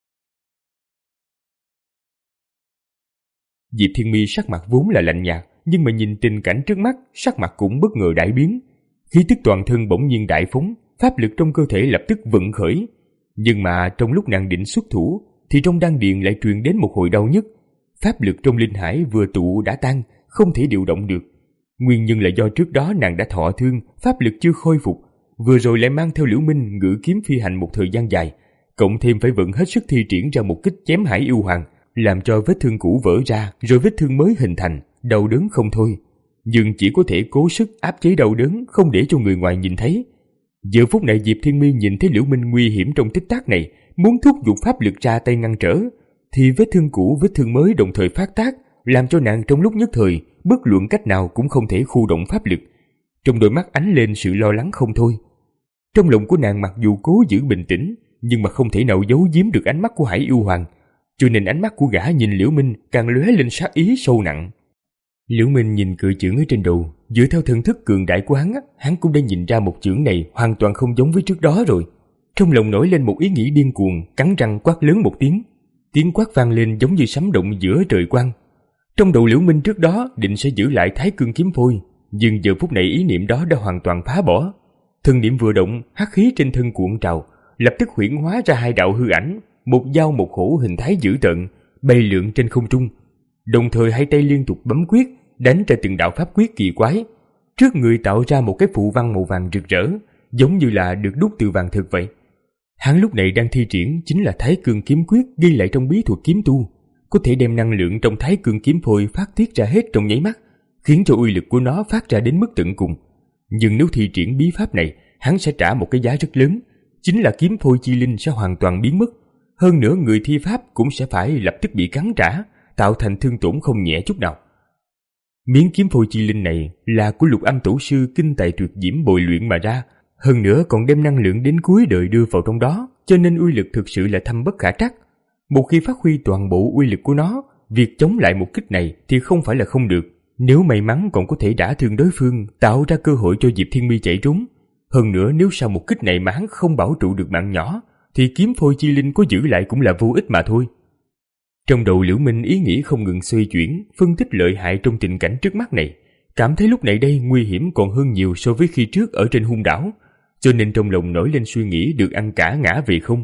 Diệp Thiên Mi sắc mặt vốn là lạnh nhạt, nhưng mà nhìn tình cảnh trước mắt, sắc mặt cũng bất ngờ đại biến. Khí tức toàn thân bỗng nhiên đại phóng, pháp lực trong cơ thể lập tức vận khởi. Nhưng mà trong lúc nàng định xuất thủ, thì trong đan điền lại truyền đến một hồi đau nhức. Pháp lực trong linh hải vừa tụ đã tan, không thể điều động được. Nguyên nhân là do trước đó nàng đã thọ thương, pháp lực chưa khôi phục, vừa rồi lại mang theo Liễu Minh ngự kiếm phi hành một thời gian dài, cộng thêm phải vận hết sức thi triển ra một kích chém Hải Yêu Hoàng, làm cho vết thương cũ vỡ ra, rồi vết thương mới hình thành, đau đớn không thôi. Nhưng chỉ có thể cố sức áp chế đau đớn, không để cho người ngoài nhìn thấy. Giờ phút này Diệp Thiên Mi nhìn thấy Liễu Minh nguy hiểm trong tích tắc này, muốn thúc giục pháp lực ra tay ngăn trở, thì vết thương cũ vết thương mới đồng thời phát tác, làm cho nàng trong lúc nhất thời bất luận cách nào cũng không thể khu động pháp lực. Trong đôi mắt ánh lên sự lo lắng không thôi. Trong lòng của nàng mặc dù cố giữ bình tĩnh, nhưng mà không thể nào giấu giếm được ánh mắt của Hải Yêu Hoàng, cho nên ánh mắt của gã nhìn Liễu Minh càng lóe lên sát ý sâu nặng. Liễu Minh nhìn cự chưởng ở trên đầu, dựa theo thần thức cường đại của hắn, hắn cũng đã nhìn ra một chưởng này hoàn toàn không giống với trước đó rồi. Trong lòng nổi lên một ý nghĩ điên cuồng, cắn răng quát lớn một tiếng. Tiếng quát vang lên giống như sấm động giữa trời quang. Trong đầu Liễu Minh trước đó định sẽ giữ lại Thái Cương kiếm phôi, nhưng giờ phút này ý niệm đó đã hoàn toàn phá bỏ. Thân niệm vừa động, hắc khí trên thân cuộn trào, lập tức huyễn hóa ra hai đạo hư ảnh, một dao một hổ hình thái dữ tợn, bay lượn trên không trung. Đồng thời hai tay liên tục bấm quyết, đánh ra từng đạo pháp quyết kỳ quái. Trước người tạo ra một cái phù văn màu vàng rực rỡ, giống như là được đúc từ vàng thực vậy. Hắn lúc này đang thi triển chính là Thái Cương kiếm quyết ghi lại trong bí thuật kiếm tu, có thể đem năng lượng trong Thái Cương kiếm phôi phát tiết ra hết trong nháy mắt, khiến cho uy lực của nó phát ra đến mức tận cùng. Nhưng nếu thi triển bí pháp này, hắn sẽ trả một cái giá rất lớn, chính là kiếm phôi chi linh sẽ hoàn toàn biến mất. Hơn nữa người thi pháp cũng sẽ phải lập tức bị cắn trả, tạo thành thương tổn không nhẹ chút nào. Miếng kiếm phôi chi linh này là của Lục Âm Tổ sư kinh tài tuyệt diễm bồi luyện mà ra, hơn nữa còn đem năng lượng đến cuối đời đưa vào trong đó, cho nên uy lực thực sự là thâm bất khả trắc. Một khi phát huy toàn bộ uy lực của nó, việc chống lại một kích này thì không phải là không được. Nếu may mắn còn có thể đả thương đối phương, tạo ra cơ hội cho Diệp Thiên Mi chạy trốn. Hơn nữa nếu sau một kích này mà hắn không bảo trụ được mạng nhỏ, thì kiếm phôi chi linh có giữ lại cũng là vô ích mà thôi. Trong đầu Liễu Minh ý nghĩ không ngừng xoay chuyển, phân tích lợi hại trong tình cảnh trước mắt này, cảm thấy lúc này đây nguy hiểm còn hơn nhiều so với khi trước ở trên hung đảo, cho nên trong lòng nổi lên suy nghĩ được ăn cả ngã về không.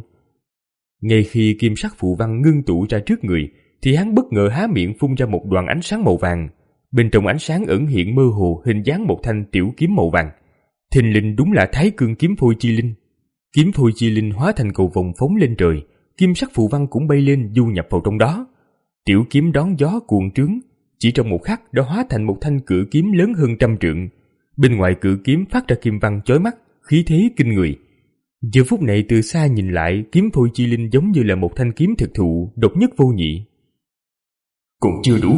Ngay khi kim sắc phù văn ngưng tụ ra trước người, thì hắn bất ngờ há miệng phun ra một đoàn ánh sáng màu vàng. Bên trong ánh sáng ẩn hiện mơ hồ hình dáng một thanh tiểu kiếm màu vàng. Thình lình đúng là Thái Cương kiếm phôi chi linh. Kiếm phôi chi linh hóa thành cầu vồng phóng lên trời, kim sắc phù văn cũng bay lên du nhập vào trong đó. Tiểu kiếm đón gió cuồng trướng, chỉ trong một khắc đã hóa thành một thanh cự kiếm lớn hơn trăm trượng. Bên ngoài cự kiếm phát ra kim văn chói mắt, khí thế kinh người. Giờ phút này từ xa nhìn lại, kiếm phôi chi linh giống như là một thanh kiếm thực thụ, độc nhất vô nhị. Còn chưa đủ.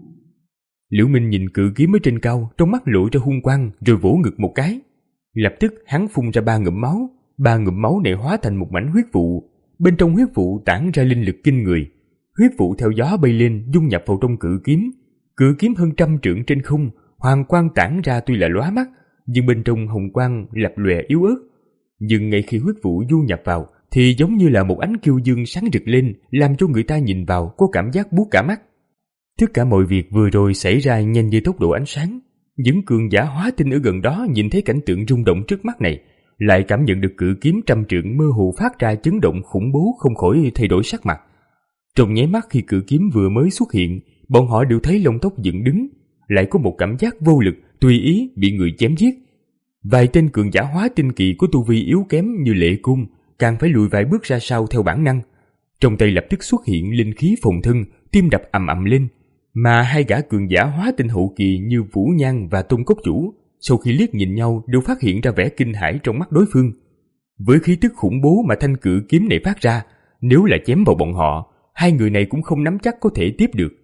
Liễu Minh nhìn cự kiếm ở trên cao, trong mắt lộ ra hung quang, rồi vỗ ngực một cái. Lập tức hắn phun ra ba ngụm máu, ba ngụm máu này hóa thành một mảnh huyết vụ. Bên trong huyết vụ tản ra linh lực kinh người. Huyết vụ theo gió bay lên, dung nhập vào trong cự kiếm. Cự kiếm hơn trăm trượng trên không, hoàng quang tản ra tuy là lóa mắt, nhưng bên trong hồng quang lập lòe yếu ớt. Nhưng ngay khi huyết vụ du nhập vào, thì giống như là một ánh kiêu dương sáng rực lên, làm cho người ta nhìn vào có cảm giác buốt cả mắt. Tất cả mọi việc vừa rồi xảy ra nhanh như tốc độ ánh sáng. Những cường giả hóa tinh ở gần đó nhìn thấy cảnh tượng rung động trước mắt này, lại cảm nhận được cự kiếm trăm trượng mơ hồ phát ra chấn động khủng bố, không khỏi thay đổi sắc mặt. Trong nháy mắt khi cự kiếm vừa mới xuất hiện, bọn họ đều thấy lông tóc dựng đứng, lại có một cảm giác vô lực, tùy ý bị người chém giết. Vài tên cường giả hóa tinh kỳ có tu vi yếu kém như Lệ Cung càng phải lùi vài bước ra sau theo bản năng. Trong tay lập tức xuất hiện linh khí phòng thân, tim đập ầm ầm lên. Mà hai gã cường giả hóa tinh hậu kỳ như Vũ Nhan và Tôn Cốc Chủ sau khi liếc nhìn nhau đều phát hiện ra vẻ kinh hãi trong mắt đối phương. Với khí tức khủng bố mà thanh cự kiếm này phát ra, nếu là chém vào bọn họ, hai người này cũng không nắm chắc có thể tiếp được.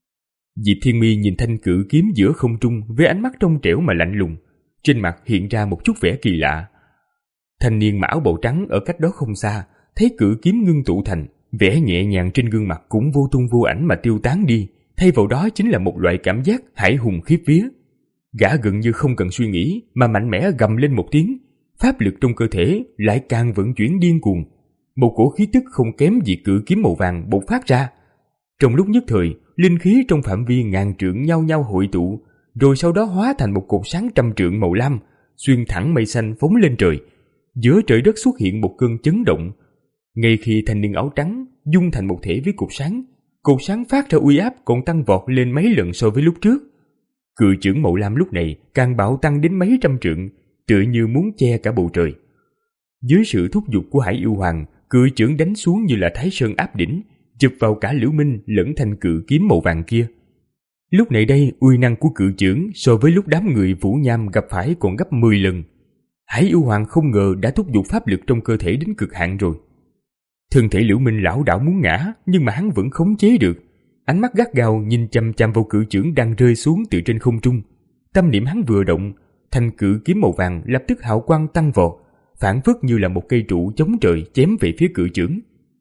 Diệp Thiên Mi nhìn thanh cự kiếm giữa không trung với ánh mắt trong trẻo mà lạnh lùng, trên mặt hiện ra một chút vẻ kỳ lạ. Thanh niên mặc áo bào trắng ở cách đó không xa, thấy cự kiếm ngưng tụ thành, vẻ nhẹ nhàng trên gương mặt cũng vô tung vô ảnh mà tiêu tán đi, thay vào đó chính là một loại cảm giác hải hùng khiếp vía. Gã gần như không cần suy nghĩ mà mạnh mẽ gầm lên một tiếng, pháp lực trong cơ thể lại càng vận chuyển điên cuồng, một cổ khí tức không kém gì cự kiếm màu vàng bộc phát ra. Trong lúc nhất thời, linh khí trong phạm vi ngàn trượng nhau nhau hội tụ, rồi sau đó hóa thành một cột sáng trăm trượng màu lam, xuyên thẳng mây xanh phóng lên trời. Giữa trời đất xuất hiện một cơn chấn động. Ngay khi thanh niên áo trắng dung thành một thể với cột sáng, cột sáng phát ra uy áp còn tăng vọt lên mấy lần so với lúc trước. Cự chưởng màu lam lúc này càng bạo tăng đến mấy trăm trượng, tựa như muốn che cả bầu trời. Dưới sự thúc giục của Hải Yêu Hoàng, cự chưởng đánh xuống như là Thái Sơn áp đỉnh, chụp vào cả Liễu Minh lẫn thanh cự kiếm màu vàng kia. Lúc này đây, uy năng của cự chưởng so với lúc đám người Vũ Nham gặp phải còn gấp mười lần. Hải Yêu Hoàng không ngờ đã thúc giục pháp lực trong cơ thể đến cực hạn rồi. Thân thể Liễu Minh lảo đảo muốn ngã, nhưng mà hắn vẫn khống chế được. Ánh mắt gắt gao nhìn chăm chăm vào cự chưởng đang rơi xuống từ trên không trung. Tâm niệm hắn vừa động, thanh cự kiếm màu vàng lập tức hào quang tăng vọt, phảng phất như là một cây trụ chống trời chém về phía cự chưởng.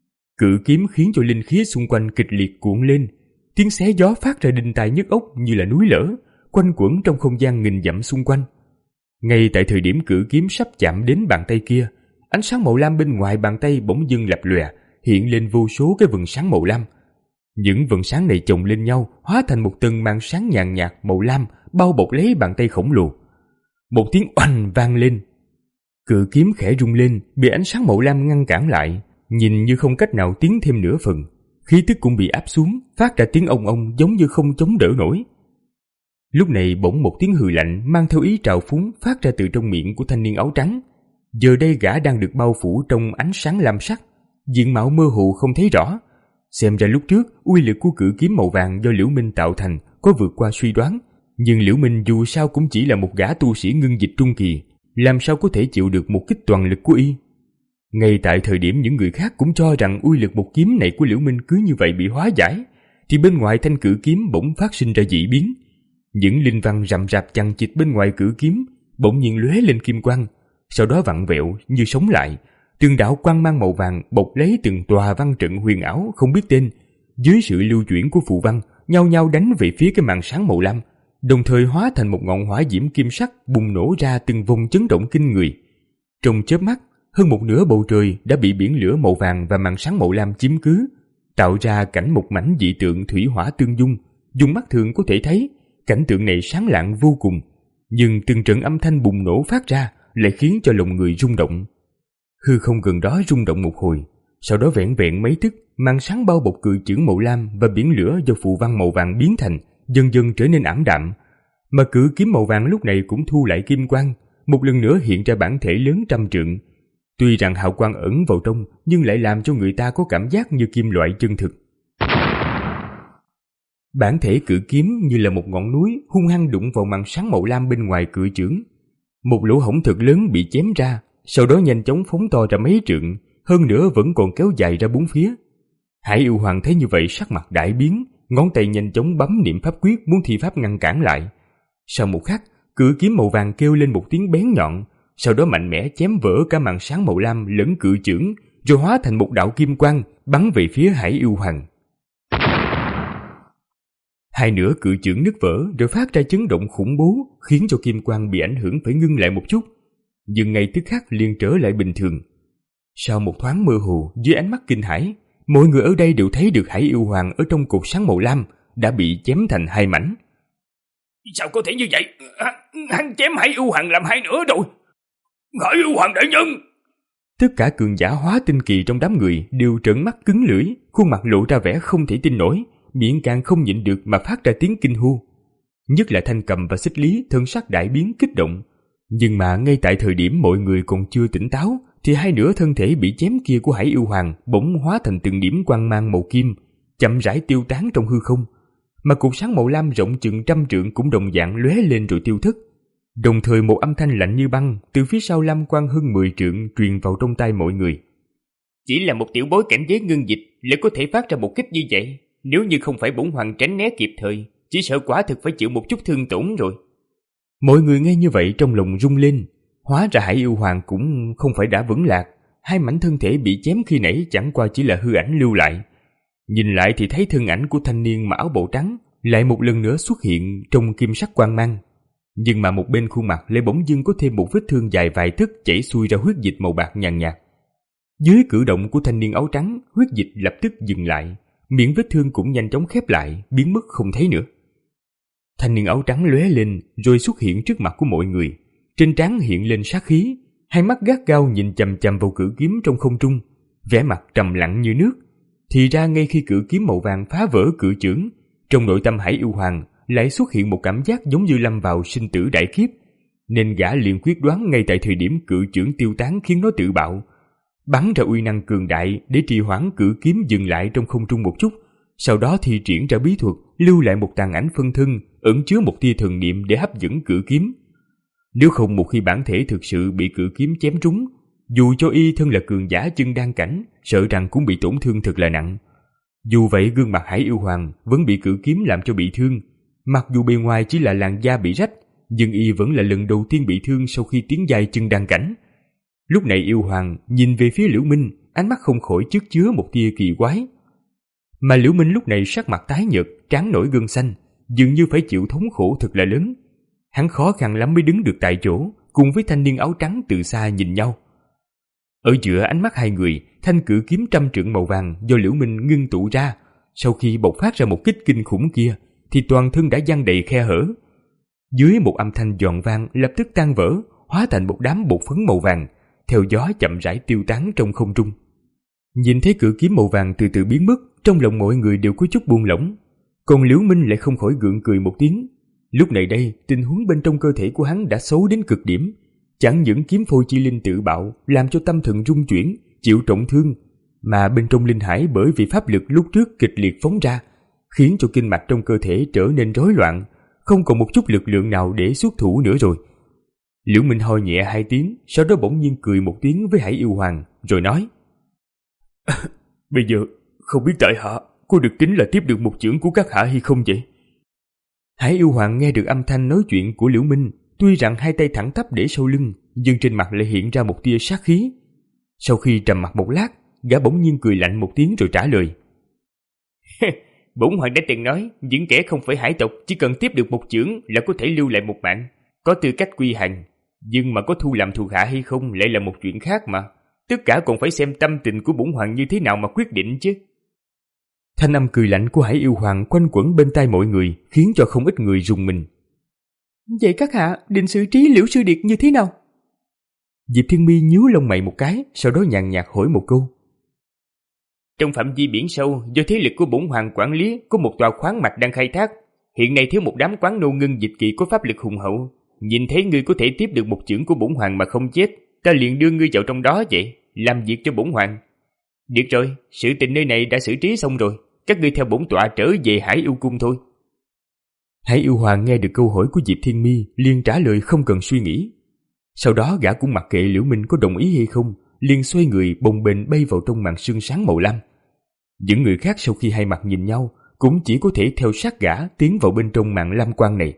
Cự kiếm khiến cho linh khí xung quanh kịch liệt cuộn lên, tiếng xé gió phát ra đinh tai nhức óc như là núi lở, quanh quẩn trong không gian nghìn dặm xung quanh. Ngay tại thời điểm cự kiếm sắp chạm đến bàn tay kia, ánh sáng màu lam bên ngoài bàn tay bỗng dưng lập lòe, hiện lên vô số cái vầng sáng màu lam. Những vầng sáng này chồng lên nhau, hóa thành một tầng màn sáng nhàn nhạt màu lam bao bọc lấy bàn tay khổng lồ. Một tiếng oanh vang lên, cự kiếm khẽ rung lên, bị ánh sáng màu lam ngăn cản lại, nhìn như không cách nào tiến thêm nửa phần. Khí tức cũng bị áp xuống, phát ra tiếng ong ong giống như không chống đỡ nổi. Lúc này bỗng một tiếng hừ lạnh mang theo ý trào phúng phát ra từ trong miệng của thanh niên áo trắng. Giờ đây gã đang được bao phủ trong ánh sáng lam sắc, diện mạo mơ hồ không thấy rõ. Xem ra lúc trước uy lực của cự kiếm màu vàng do Liễu Minh tạo thành có vượt qua suy đoán, nhưng Liễu Minh dù sao cũng chỉ là một gã tu sĩ ngưng dịch trung kỳ, làm sao có thể chịu được một kích toàn lực của y. Ngay tại thời điểm những người khác cũng cho rằng uy lực một kiếm này của Liễu Minh cứ như vậy bị hóa giải, thì bên ngoài thanh cự kiếm bỗng phát sinh ra dị biến. Những linh văn rậm rạp chằng chịt bên ngoài cự kiếm bỗng nhiên lóe lên kim quang, sau đó vặn vẹo như sống lại. Từng đạo quang mang màu vàng bọc lấy từng tòa văn trận huyền ảo không biết tên, dưới sự lưu chuyển của phù văn nhau nhau đánh về phía cái màn sáng màu lam, đồng thời hóa thành một ngọn hỏa diễm kim sắc bùng nổ ra từng vùng chấn động kinh người. Trong chớp mắt, hơn một nửa bầu trời đã bị biển lửa màu vàng và màn sáng màu lam chiếm cứ, tạo ra cảnh một mảnh dị tượng thủy hỏa tương dung. Dùng mắt thường có thể thấy, cảnh tượng này sáng lạng vô cùng, nhưng từng trận âm thanh bùng nổ phát ra lại khiến cho lòng người rung động. Hư không gần đó rung động một hồi, sau đó vẹn vẹn mấy tức, màn sáng bao bọc cự chưởng màu lam và biển lửa do phù văn màu vàng biến thành dần dần trở nên ảm đạm, mà cự kiếm màu vàng lúc này cũng thu lại kim quang, một lần nữa hiện ra bản thể lớn trăm trượng. Tuy rằng hào quang ẩn vào trong, nhưng lại làm cho người ta có cảm giác như kim loại chân thực. Bản thể cự kiếm như là một ngọn núi hung hăng đụng vào màn sáng màu lam bên ngoài cự chưởng. Một lỗ hổng thật lớn bị chém ra, sau đó nhanh chóng phóng to ra mấy trượng, hơn nữa vẫn còn kéo dài ra bốn phía. Hải Yêu Hoàng thấy như vậy sắc mặt đại biến, ngón tay nhanh chóng bấm niệm pháp quyết muốn thi pháp ngăn cản lại. Sau một khắc, cự kiếm màu vàng kêu lên một tiếng bén nhọn, sau đó mạnh mẽ chém vỡ cả màn sáng màu lam lẫn cự chưởng, rồi hóa thành một đạo kim quang bắn về phía Hải Yêu Hoàng. Hai nửa cự chưởng nứt vỡ rồi phát ra chấn động khủng bố, khiến cho kim quang bị ảnh hưởng phải ngưng lại một chút, nhưng ngay tức khắc liền trở lại bình thường. Sau một thoáng mơ hồ dưới ánh mắt kinh hãi, mọi người ở đây đều thấy được Hải Yêu Hoàng ở trong cột sáng màu lam đã bị chém thành hai mảnh. Sao có thể như vậy? Hắn, hắn chém Hải Yêu Hoàng làm hai nửa rồi. Hải Yêu Hoàng đại nhân! Tất cả cường giả hóa tinh kỳ trong đám người đều trợn mắt cứng lưỡi, khuôn mặt lộ ra vẻ không thể tin nổi, miệng càng không nhịn được mà phát ra tiếng kinh hô. Nhất là Thanh Cầm và Xích Lý thân sắc đại biến kích động. Nhưng mà ngay tại thời điểm mọi người còn chưa tỉnh táo, thì hai nửa thân thể bị chém kia của Hải Yêu Hoàng bỗng hóa thành từng điểm quang mang màu kim, chậm rãi tiêu tán trong hư không, mà cột sáng màu lam rộng chừng trăm trượng cũng đồng dạng lóe lên rồi tiêu thất. Đồng thời một âm thanh lạnh như băng từ phía sau Lam Quang hơn mười trượng truyền vào trong tai mọi người. Chỉ là một tiểu bối cảnh giới ngưng dịch lại có thể phát ra một kích như vậy. Nếu như không phải bổn hoàng tránh né kịp thời, chỉ sợ quả thực phải chịu một chút thương tổn rồi. Mọi người nghe như vậy trong lòng rung lên. Hóa ra Hải Yêu Hoàng cũng không phải đã vững lạc. Hai mảnh thân thể bị chém khi nãy chẳng qua chỉ là hư ảnh lưu lại. Nhìn lại thì thấy thân ảnh của thanh niên mặc áo bào trắng lại một lần nữa xuất hiện trong kim sắc quang mang. Nhưng mà một bên khuôn mặt lại bỗng dưng có thêm một vết thương dài vài tấc chảy xuôi ra huyết dịch màu bạc nhàn nhạt. Dưới cử động của thanh niên áo trắng, huyết dịch lập tức dừng lại, miệng vết thương cũng nhanh chóng khép lại, biến mất không thấy nữa. Thanh niên áo trắng lóe lên rồi xuất hiện trước mặt của mọi người, trên trán hiện lên sát khí, hai mắt gắt gao nhìn chằm chằm vào cự kiếm trong không trung, vẻ mặt trầm lặng như nước. Thì ra ngay khi cự kiếm màu vàng phá vỡ cự chưởng, trong nội tâm Hải Yêu Hoàng lại xuất hiện một cảm giác giống như lâm vào sinh tử đại kiếp, nên gã liền quyết đoán ngay tại thời điểm cự chưởng tiêu tán khiến nó tự bạo, bắn ra uy năng cường đại để trì hoãn cự kiếm dừng lại trong không trung một chút, sau đó thì triển ra bí thuật lưu lại một tàn ảnh phân thân ẩn chứa một tia thần niệm để hấp dẫn cự kiếm. Nếu không một khi bản thể thực sự bị cự kiếm chém trúng, dù cho y thân là cường giả chân đan cảnh, sợ rằng cũng bị tổn thương thật là nặng. Dù vậy gương mặt Hải Yêu Hoàng vẫn bị cự kiếm làm cho bị thương, mặc dù bề ngoài chỉ là làn da bị rách, nhưng y vẫn là lần đầu tiên bị thương sau khi tiến giai chân đan cảnh. Lúc này Yêu Hoàng nhìn về phía Liễu Minh, ánh mắt không khỏi chất chứa một tia kỳ quái. Mà Liễu Minh lúc này sắc mặt tái nhợt, trán nổi gân xanh, dường như phải chịu thống khổ thật là lớn. Hắn khó khăn lắm mới đứng được tại chỗ, cùng với thanh niên áo trắng từ xa nhìn nhau. Ở giữa ánh mắt hai người, thanh cự kiếm trăm trượng màu vàng do Liễu Minh ngưng tụ ra, sau khi bộc phát ra một kích kinh khủng kia, thì toàn thân đã giăng đầy khe hở. Dưới một âm thanh giòn vang lập tức tan vỡ, hóa thành một đám bột phấn màu vàng, theo gió chậm rãi tiêu tán trong không trung. Nhìn thấy cự kiếm màu vàng từ từ biến mất, trong lòng mọi người đều có chút buông lỏng. Còn Liễu Minh lại không khỏi gượng cười một tiếng. Lúc này đây, tình huống bên trong cơ thể của hắn đã xấu đến cực điểm. Chẳng những kiếm phôi chi linh tự bạo làm cho tâm thần rung chuyển, chịu trọng thương, mà bên trong linh hải bởi vì pháp lực lúc trước kịch liệt phóng ra, khiến cho kinh mạch trong cơ thể trở nên rối loạn, không còn một chút lực lượng nào để xuất thủ nữa rồi. Liễu Minh ho nhẹ hai tiếng, sau đó bỗng nhiên cười một tiếng với Hải Yêu Hoàng, rồi nói: Bây giờ không biết tại hạ có được tính là tiếp được một chưởng của các hạ hay không vậy? Hải Yêu Hoàng nghe được âm thanh nói chuyện của Liễu Minh, tuy rằng hai tay thẳng tắp để sau lưng, nhưng trên mặt lại hiện ra một tia sát khí. Sau khi trầm mặc một lát, gã bỗng nhiên cười lạnh một tiếng rồi trả lời: Bổn hoàng đã từng nói, những kẻ không phải hải tộc chỉ cần tiếp được một chưởng là có thể lưu lại một mạng, có tư cách quy hành. Nhưng mà có thu làm thuộc hạ hay không lại là một chuyện khác mà. Tất cả còn phải xem tâm tình của bổn hoàng như thế nào mà quyết định chứ. Thanh âm cười lạnh của Hải Yêu Hoàng quanh quẩn bên tai mọi người, khiến cho không ít người rùng mình. Vậy các hạ định xử trí Liễu sư điệt như thế nào? Diệp Thiên Mi nhíu lông mày một cái, sau đó nhàn nhạt hỏi một câu. Trong phạm vi biển sâu, do thế lực của bổn hoàng quản lý, có một tòa khoáng mạch đang khai thác. Hiện nay thiếu một đám quán nô ngưng dịch kỳ có pháp lực hùng hậu. Nhìn thấy ngươi có thể tiếp được một chưởng của bổn hoàng mà không chết, ta liền đưa ngươi vào trong đó vậy, làm việc cho bổn hoàng. Được rồi, sự tình nơi này đã xử trí xong rồi, các ngươi theo bổn tọa trở về Hải Yêu Cung thôi. Hải Yêu Hoàng nghe được câu hỏi của Diệp Thiên Mi, liền trả lời không cần suy nghĩ. Sau đó gã cũng mặc kệ Liễu Minh có đồng ý hay không, liền xoay người bồng bềnh bay vào trong màn sương sáng màu lam. Những người khác sau khi hai mặt nhìn nhau, cũng chỉ có thể theo sát gã tiến vào bên trong màn lam quang này.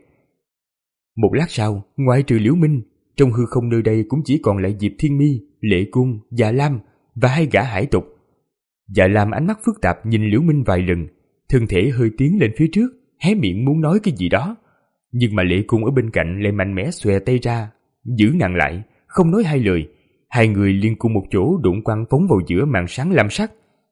Một lát sau, ngoại trừ Liễu Minh, trong hư không nơi đây cũng chỉ còn lại Diệp Thiên Mi, Lệ Cung, Dạ Lam và hai gã hải tộc. Dạ Lam ánh mắt phức tạp nhìn Liễu Minh vài lần, thân thể hơi tiến lên phía trước, hé miệng muốn nói cái gì đó, nhưng mà Lệ Cung ở bên cạnh lại mạnh mẽ xòe tay ra, giữ nàng lại, không nói hai lời. Hai người liền cùng một chỗ đụng quang phóng vào giữa màn sáng lam sắc.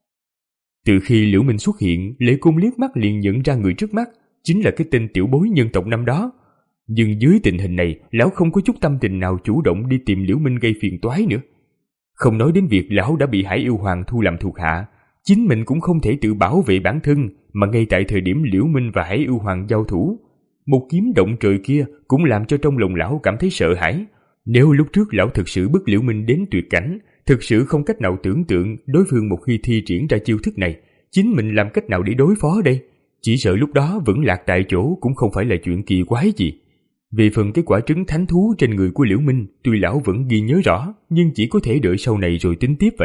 Từ khi Liễu Minh xuất hiện, Lệ Cung liếc mắt liền nhận ra người trước mắt chính là cái tên tiểu bối nhân tộc năm đó. Nhưng dưới tình hình này, lão không có chút tâm tình nào chủ động đi tìm Liễu Minh gây phiền toái nữa. Không nói đến việc lão đã bị Hải Yêu Hoàng thu làm thuộc hạ, chính mình cũng không thể tự bảo vệ bản thân, mà ngay tại thời điểm Liễu Minh và Hải Yêu Hoàng giao thủ, một kiếm động trời kia cũng làm cho trong lòng lão cảm thấy sợ hãi. Nếu lúc trước lão thực sự bức Liễu Minh đến tuyệt cảnh, thực sự không cách nào tưởng tượng đối phương một khi thi triển ra chiêu thức này, chính mình làm cách nào để đối phó đây? Chỉ sợ lúc đó vẫn lạc tại chỗ cũng không phải là chuyện kỳ quái gì. Về phần cái quả trứng thánh thú trên người của Liễu Minh, tuy lão vẫn ghi nhớ rõ, nhưng chỉ có thể đợi sau này rồi tính tiếp vậy.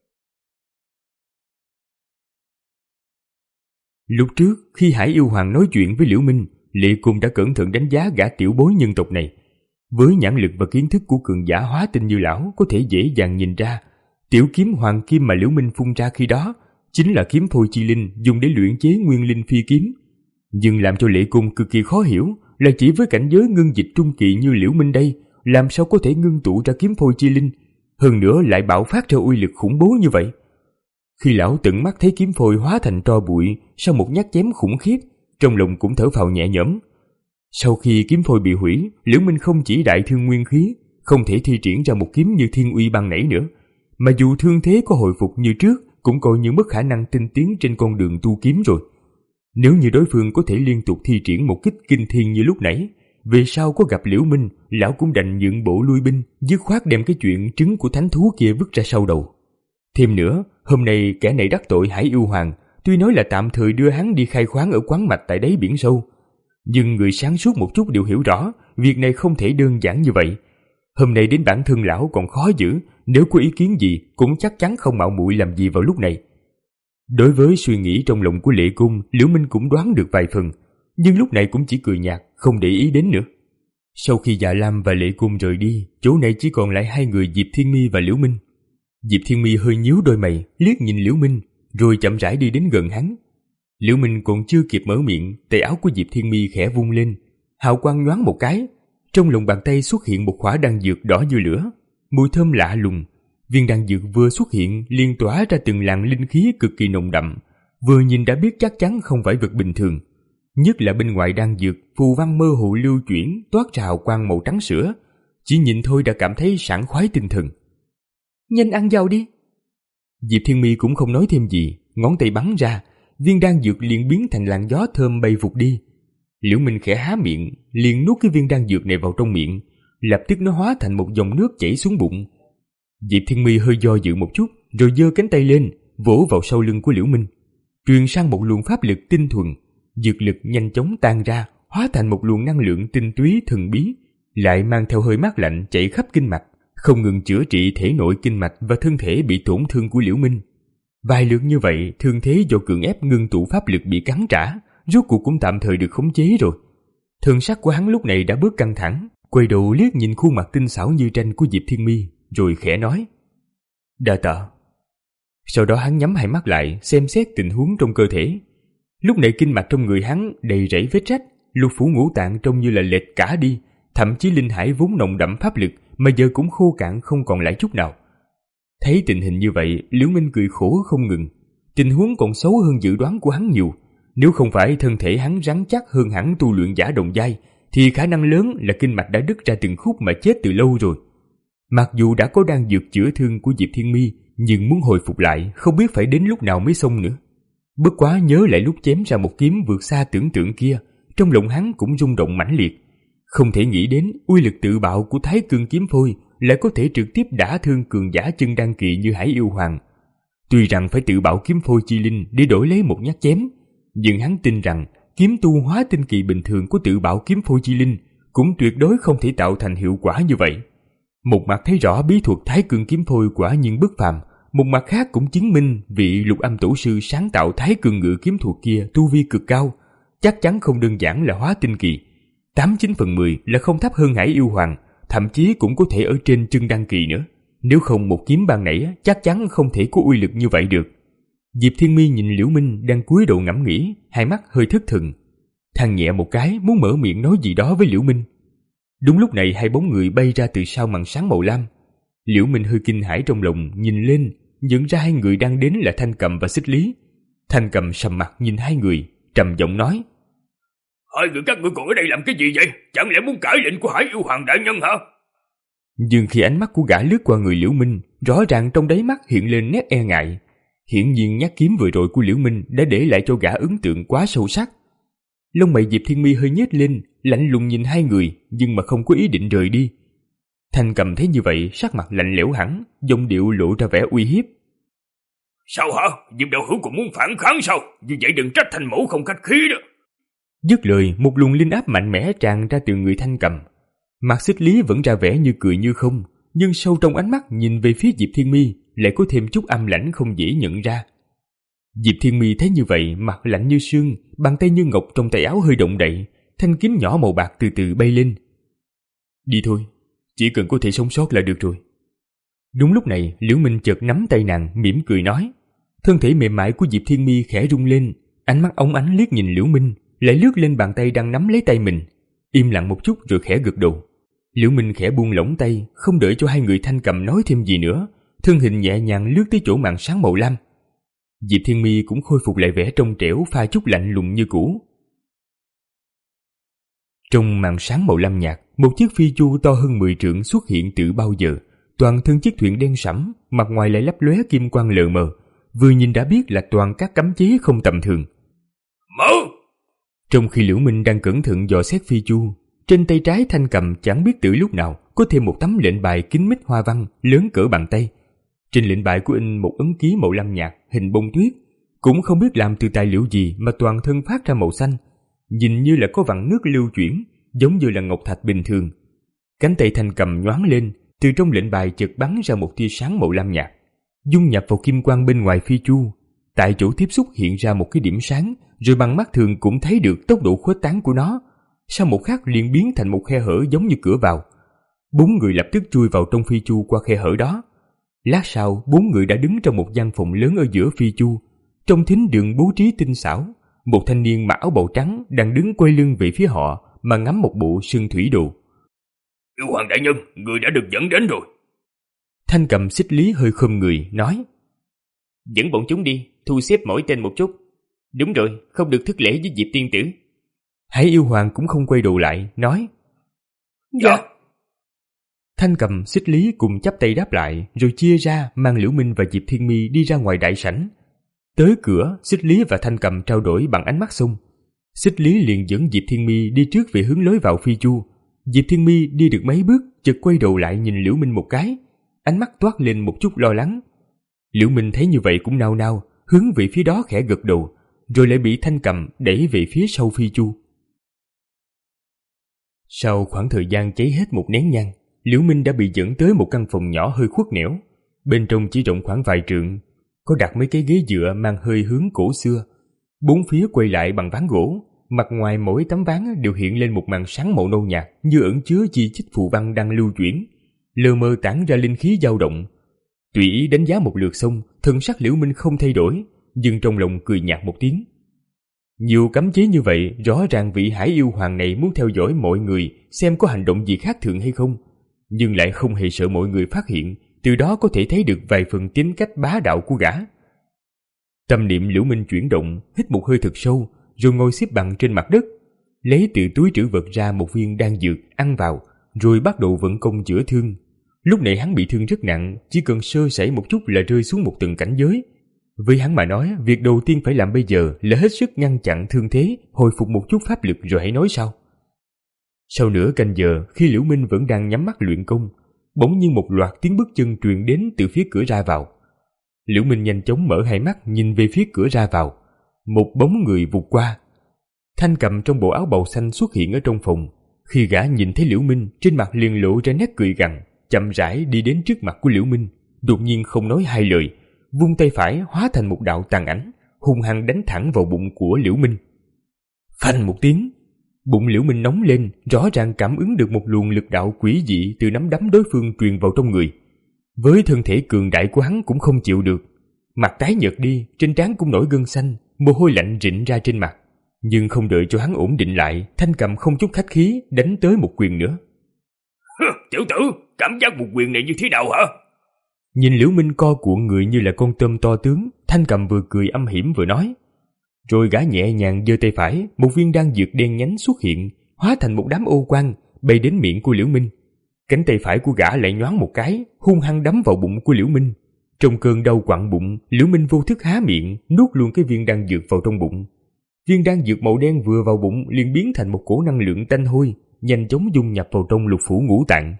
Lúc trước, khi Hải Yêu Hoàng nói chuyện với Liễu Minh, Lệ Cung đã cẩn thận đánh giá gã tiểu bối nhân tộc này. Với nhãn lực và kiến thức của cường giả hóa tinh như lão, có thể dễ dàng nhìn ra, tiểu kiếm hoàng kim mà Liễu Minh phun ra khi đó chính là kiếm phôi chi linh dùng để luyện chế nguyên linh phi kiếm. Nhưng làm cho Lệ Cung cực kỳ khó hiểu là chỉ với cảnh giới ngưng dịch trung kỳ như Liễu Minh đây, làm sao có thể ngưng tụ ra kiếm phôi chi linh, hơn nữa lại bạo phát ra uy lực khủng bố như vậy. Khi lão tận mắt thấy kiếm phôi hóa thành tro bụi sau một nhát chém khủng khiếp, trong lòng cũng thở phào nhẹ nhõm. Sau khi kiếm phôi bị hủy, Liễu Minh không chỉ đại thương nguyên khí, không thể thi triển ra một kiếm như thiên uy ban nãy nữa, mà dù thương thế có hồi phục như trước, cũng coi như mất khả năng tinh tiến trên con đường tu kiếm rồi. Nếu như đối phương có thể liên tục thi triển một kích kinh thiên như lúc nãy, về sau có gặp Liễu Minh, lão cũng đành nhượng bộ lui binh, dứt khoát đem cái chuyện trứng của thánh thú kia vứt ra sau đầu. Thêm nữa, hôm nay kẻ này đắc tội Hải Yêu Hoàng, tuy nói là tạm thời đưa hắn đi khai khoáng ở quán mạch tại đáy biển sâu, nhưng người sáng suốt một chút đều hiểu rõ, việc này không thể đơn giản như vậy. Hôm nay đến bản thân lão còn khó giữ, nếu có ý kiến gì cũng chắc chắn không mạo muội làm gì vào lúc này. Đối với suy nghĩ trong lòng của Lệ Cung, Liễu Minh cũng đoán được vài phần, nhưng lúc này cũng chỉ cười nhạt, không để ý đến nữa. Sau khi Dạ Lam và Lệ Cung rời đi, chỗ này chỉ còn lại hai người Diệp Thiên Mi và Liễu Minh. Diệp Thiên Mi hơi nhíu đôi mày, liếc nhìn Liễu Minh, rồi chậm rãi đi đến gần hắn. Liễu Minh còn chưa kịp mở miệng, tay áo của Diệp Thiên Mi khẽ vung lên, hào quang nhoáng một cái, trong lòng bàn tay xuất hiện một khỏa đan dược đỏ như lửa, mùi thơm lạ lùng. Viên đan dược vừa xuất hiện liền tỏa ra từng làn linh khí cực kỳ nồng đậm, vừa nhìn đã biết chắc chắn không phải vật bình thường. Nhất là bên ngoài đan dược, phù văn mơ hồ lưu chuyển, toát ra hào quang màu trắng sữa, chỉ nhìn thôi đã cảm thấy sảng khoái tinh thần. Nhanh ăn vào đi. Diệp Thiên Mi cũng không nói thêm gì, ngón tay bắn ra, viên đan dược liền biến thành làn gió thơm bay vụt đi. Liễu Minh khẽ há miệng, liền nuốt cái viên đan dược này vào trong miệng, lập tức nó hóa thành một dòng nước chảy xuống bụng. Diệp Thiên Mi hơi do dự một chút, rồi giơ cánh tay lên, vỗ vào sau lưng của Liễu Minh, truyền sang một luồng pháp lực tinh thuần, dược lực nhanh chóng tan ra, hóa thành một luồng năng lượng tinh túy thần bí, lại mang theo hơi mát lạnh chạy khắp kinh mạch, không ngừng chữa trị thể nội kinh mạch và thân thể bị tổn thương của Liễu Minh. Vài lượt như vậy, thương thế do cưỡng ép ngưng tụ pháp lực bị cắn trả, rốt cuộc cũng tạm thời được khống chế rồi. Thần sắc của hắn lúc này đã bớt căng thẳng, quay đầu liếc nhìn khuôn mặt tinh xảo như tranh của Diệp Thiên Mi, rồi khẽ nói: "Đa tạ." Sau đó hắn nhắm hai mắt lại, xem xét tình huống trong cơ thể. Lúc này kinh mạch trong người hắn đầy rẫy vết rách, lục phủ ngũ tạng trông như là lệch cả đi, thậm chí linh hải vốn nồng đậm pháp lực mà giờ cũng khô cạn không còn lại chút nào. Thấy tình hình như vậy, Liễu Minh cười khổ không ngừng. Tình huống còn xấu hơn dự đoán của hắn nhiều. Nếu không phải thân thể hắn rắn chắc hơn hẳn tu luyện giả đồng giai, thì khả năng lớn là kinh mạch đã đứt ra từng khúc mà chết từ lâu rồi. Mặc dù đã có đan dược chữa thương của Diệp Thiên Mi, nhưng muốn hồi phục lại không biết phải đến lúc nào mới xong nữa. Bất quá nhớ lại lúc chém ra một kiếm vượt xa tưởng tượng kia, trong lòng hắn cũng rung động mãnh liệt. Không thể nghĩ đến uy lực tự bạo của Thái Cương kiếm phôi lại có thể trực tiếp đả thương cường giả chân đan kỳ như Hải Yêu Hoàng. Tuy rằng phải tự bạo kiếm phôi chi linh để đổi lấy một nhát chém, nhưng hắn tin rằng kiếm tu hóa tinh kỳ bình thường của tự bạo kiếm phôi chi linh cũng tuyệt đối không thể tạo thành hiệu quả như vậy. Một mặt thấy rõ bí thuật Thái Cương kiếm phôi quả nhiên bất phàm, một mặt khác cũng chứng minh vị Lục Âm tổ sư sáng tạo Thái Cương ngự kiếm thuật kia tu vi cực cao, chắc chắn không đơn giản là hóa tinh kỳ. Tám chín phần mười là không thấp hơn Hải Yêu Hoàng, thậm chí cũng có thể ở trên chân đan kỳ nữa. Nếu không một kiếm ban nãy chắc chắn không thể có uy lực như vậy được. Diệp Thiên Mi nhìn Liễu Minh đang cúi đầu ngẫm nghĩ, hai mắt hơi thất thần, than nhẹ một cái muốn mở miệng nói gì đó với Liễu Minh. Đúng lúc này hai bóng người bay ra từ sau màn sáng màu lam. Liễu Minh hơi kinh hãi trong lòng, nhìn lên nhận ra hai người đang đến là Thanh Cầm và Xích Lý. Thanh Cầm sầm mặt nhìn hai người, trầm giọng nói: "Hai người các ngươi còn ở đây làm cái gì vậy? Chẳng lẽ muốn cãi lệnh của Hải Yêu Hoàng đại nhân hả?" Nhưng khi ánh mắt của gã lướt qua người Liễu Minh, rõ ràng trong đáy mắt hiện lên nét e ngại. Hiển nhiên nhát kiếm vừa rồi của Liễu Minh đã để lại cho gã ấn tượng quá sâu sắc. Lông mày Diệp Thiên Mi hơi nhếch lên, lạnh lùng nhìn hai người, nhưng mà không có ý định rời đi. Thanh Cầm thấy như vậy, sắc mặt lạnh lẽo hẳn, giọng điệu lộ ra vẻ uy hiếp: "Sao hả? Diệp đạo hữu còn muốn phản kháng sao? Như vậy đừng trách Thanh mẫu không khách khí đó." Dứt lời, một luồng linh áp mạnh mẽ tràn ra từ người Thanh Cầm. Mặt Xích Lý vẫn ra vẻ như cười như không, nhưng sâu trong ánh mắt nhìn về phía Diệp Thiên Mi lại có thêm chút âm lãnh không dễ nhận ra. Diệp Thiên Mi thấy như vậy, mặt lạnh như sương, bàn tay như ngọc trong tay áo hơi động đậy, thanh kiếm nhỏ màu bạc từ từ bay lên. Đi thôi, chỉ cần có thể sống sót là được rồi. Đúng lúc này, Liễu Minh chợt nắm tay nàng, mỉm cười nói. Thân thể mềm mại của Diệp Thiên Mi khẽ rung lên, ánh mắt óng ánh liếc nhìn Liễu Minh, lại lướt lên bàn tay đang nắm lấy tay mình, im lặng một chút rồi khẽ gật đầu. Liễu Minh khẽ buông lỏng tay, không đợi cho hai người Thanh Cầm nói thêm gì nữa, thân hình nhẹ nhàng lướt tới chỗ màn sáng màu lam. Diệp Thiên Mi cũng khôi phục lại vẻ trong trẻo pha chút lạnh lùng như cũ. Trong màn sáng màu lam nhạt, một chiếc phi chu to hơn mười trượng xuất hiện từ bao giờ, toàn thân chiếc thuyền đen sẫm, mặt ngoài lại lấp lóe kim quang lờ mờ, vừa nhìn đã biết là toàn các cấm chế không tầm thường. Mở! Trong khi Liễu Minh đang cẩn thận dò xét phi chu, trên tay trái Thanh Cầm chẳng biết từ lúc nào có thêm một tấm lệnh bài kín mít hoa văn lớn cỡ bàn tay. Trên lệnh bài có in một ấn ký màu lam nhạt hình bông tuyết, cũng không biết làm từ tài liệu gì mà toàn thân phát ra màu xanh, nhìn như là có vặn nước lưu chuyển, giống như là ngọc thạch bình thường. Cánh tay Thanh Cầm nhoáng lên, từ trong lệnh bài chợt bắn ra một tia sáng màu lam nhạt, dung nhập vào kim quang bên ngoài phi chu. Tại chỗ tiếp xúc hiện ra một cái điểm sáng, rồi bằng mắt thường cũng thấy được tốc độ khuếch tán của nó. Sau một khắc liền biến thành một khe hở giống như cửa vào. Bốn người lập tức chui vào trong phi chu qua khe hở đó. Lát sau, bốn người đã đứng trong một gian phòng lớn ở giữa phi chu. Trong thính đường bố trí tinh xảo, một thanh niên mặc áo bào trắng đang đứng quay lưng về phía họ mà ngắm một bộ sơn thủy đồ. Yêu Hoàng đại nhân, người đã được dẫn đến rồi. Thanh Cầm Xích Lý hơi khom người, nói. Dẫn bọn chúng đi, thu xếp mỗi tên một chút. Đúng rồi, không được thất lễ với Diệp tiên tử. Hải Yêu Hoàng cũng không quay đầu lại, nói. Dạ. Thanh Cầm Xích Lý cùng chắp tay đáp lại, rồi chia ra mang Liễu Minh và Diệp Thiên Mi đi ra ngoài đại sảnh. Tới cửa, Xích Lý và Thanh Cầm trao đổi bằng ánh mắt xung. Xích Lý liền dẫn Diệp Thiên Mi đi trước về hướng lối vào phi chu. Diệp Thiên Mi đi được mấy bước, chợt quay đầu lại nhìn Liễu Minh một cái, ánh mắt toát lên một chút lo lắng. Liễu Minh thấy như vậy cũng nao nao, hướng về phía đó khẽ gật đầu, rồi lại bị Thanh Cầm đẩy về phía sau phi chu. Sau khoảng thời gian cháy hết một nén nhang, Liễu Minh đã bị dẫn tới một căn phòng nhỏ hơi khuất nẻo. Bên trong chỉ rộng khoảng vài trượng, có đặt mấy cái ghế dựa mang hơi hướng cổ xưa. Bốn phía quay lại bằng ván gỗ, mặt ngoài mỗi tấm ván đều hiện lên một màn sáng màu nâu nhạt như ẩn chứa chi chít phù văn đang lưu chuyển, lờ mờ tản ra linh khí dao động. Tùy ý đánh giá một lượt xong, thân sắc Liễu Minh không thay đổi, nhưng trong lòng cười nhạt một tiếng. Nhiều cấm chế như vậy, rõ ràng vị Hải Yêu Hoàng này muốn theo dõi mọi người xem có hành động gì khác thường hay không, nhưng lại không hề sợ mọi người phát hiện, từ đó có thể thấy được vài phần tính cách bá đạo của gã. Tâm niệm Liễu Minh chuyển động, hít một hơi thật sâu, rồi ngồi xếp bằng trên mặt đất, lấy từ túi trữ vật ra một viên đan dược ăn vào, rồi bắt đầu vận công chữa thương. Lúc này hắn bị thương rất nặng, chỉ cần sơ sẩy một chút là rơi xuống một tầng cảnh giới. Với hắn mà nói, việc đầu tiên phải làm bây giờ là hết sức ngăn chặn thương thế, hồi phục một chút pháp lực rồi hãy nói sau. Sau nửa canh giờ, khi Liễu Minh vẫn đang nhắm mắt luyện công, bỗng nhiên một loạt tiếng bước chân truyền đến từ phía cửa ra vào. Liễu Minh nhanh chóng mở hai mắt nhìn về phía cửa ra vào. Một bóng người vụt qua. Thanh Cầm trong bộ áo bào xanh xuất hiện ở trong phòng. Khi gã nhìn thấy Liễu Minh, trên mặt liền lộ ra nét cười gằn, chậm rãi đi đến trước mặt của Liễu Minh, đột nhiên không nói hai lời, vung tay phải hóa thành một đạo tàn ảnh, hung hăng đánh thẳng vào bụng của Liễu Minh. Phanh một tiếng, bụng Liễu Minh nóng lên, rõ ràng cảm ứng được một luồng lực đạo quỷ dị từ nắm đấm đối phương truyền vào trong người. Với thân thể cường đại của hắn cũng không chịu được, mặt tái nhợt đi, trên trán cũng nổi gân xanh, mồ hôi lạnh rịn ra trên mặt. Nhưng không đợi cho hắn ổn định lại, Thanh Cầm không chút khách khí đánh tới một quyền nữa. Tiểu tử, cảm giác một quyền này như thế nào hả? Nhìn Liễu Minh co cuộn người như là con tôm to tướng, Thanh Cầm vừa cười âm hiểm vừa nói. Rồi gã nhẹ nhàng giơ tay phải, một viên đan dược đen nhánh xuất hiện, hóa thành một đám ô quang bay đến miệng của Liễu Minh. Cánh tay phải của gã lại nhoáng một cái, hung hăng đấm vào bụng của Liễu Minh. Trong cơn đau quặn bụng, Liễu Minh vô thức há miệng, nuốt luôn cái viên đan dược vào trong bụng. Viên đan dược màu đen vừa vào bụng liền biến thành một cổ năng lượng tanh hôi, nhanh chóng dung nhập vào trong lục phủ ngũ tạng.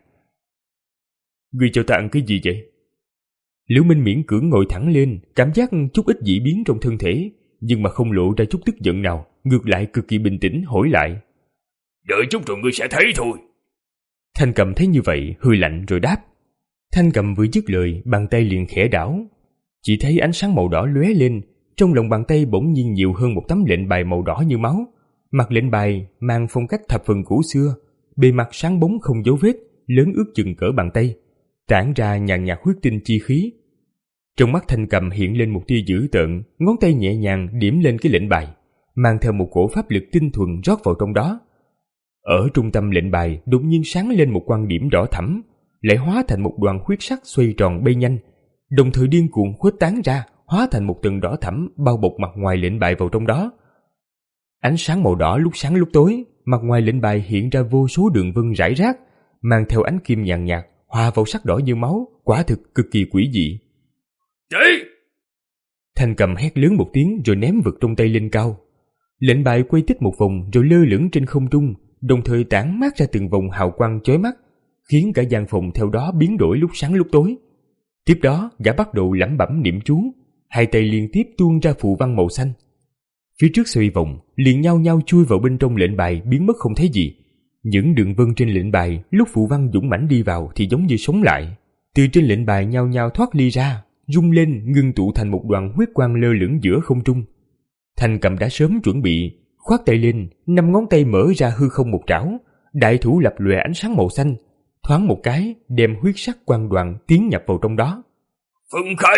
Ngươi cho ta ăn cái gì vậy? Liễu Minh miễn cưỡng ngồi thẳng lên, cảm giác chút ít dị biến trong thân thể, nhưng mà không lộ ra chút tức giận nào, ngược lại cực kỳ bình tĩnh hỏi lại. Đợi chút rồi ngươi sẽ thấy thôi. Thanh Cầm thấy như vậy, hơi lạnh rồi đáp. Thanh Cầm vừa dứt lời, bàn tay liền khẽ đảo. Chỉ thấy ánh sáng màu đỏ lóe lên, trong lòng bàn tay bỗng nhiên nhiều hơn một tấm lệnh bài màu đỏ như máu. Mặt lệnh bài mang phong cách thập phần cổ xưa, bề mặt sáng bóng không dấu vết, lớn ước chừng cỡ bàn tay, tản ra nhàn nhạt huyết tinh chi khí. Trong mắt Thanh Cầm hiện lên một tia dữ tợn, ngón tay nhẹ nhàng điểm lên cái lệnh bài, mang theo một cổ pháp lực tinh thuần rót vào trong đó. Ở trung tâm lệnh bài đột nhiên sáng lên một quang điểm đỏ thẫm, lại hóa thành một đoàn huyết sắc xoay tròn bay nhanh, đồng thời điên cuồng khuếch tán ra, hóa thành một tầng đỏ thẫm bao bọc mặt ngoài lệnh bài vào trong đó. Ánh sáng màu đỏ lúc sáng lúc tối, mặt ngoài lệnh bài hiện ra vô số đường vân rải rác, mang theo ánh kim nhàn nhạt, hòa vào sắc đỏ như máu, quả thực cực kỳ quỷ dị. Đấy! Thanh Cầm hét lớn một tiếng rồi ném vật trong tay lên cao. Lệnh bài quay tích một vòng rồi lơ lửng trên không trung, đồng thời tản mát ra từng vòng hào quang chói mắt, khiến cả gian phòng theo đó biến đổi lúc sáng lúc tối. Tiếp đó, gã bắt đầu lẩm bẩm niệm chú, hai tay liên tiếp tuôn ra phù văn màu xanh. Phía trước xoay vòng, liền nhau nhau chui vào bên trong lệnh bài biến mất không thấy gì. Những đường vân trên lệnh bài lúc phù văn dũng mãnh đi vào thì giống như sống lại, từ trên lệnh bài nhau nhau thoát ly ra, rung lên ngưng tụ thành một đoàn huyết quang lơ lửng giữa không trung. Thanh Cầm đã sớm chuẩn bị, khoát tay lên, năm ngón tay mở ra hư không một trảo, đại thủ lập lòe ánh sáng màu xanh, thoáng một cái đem huyết sắc quang đoàn tiến nhập vào trong đó. Phân khai!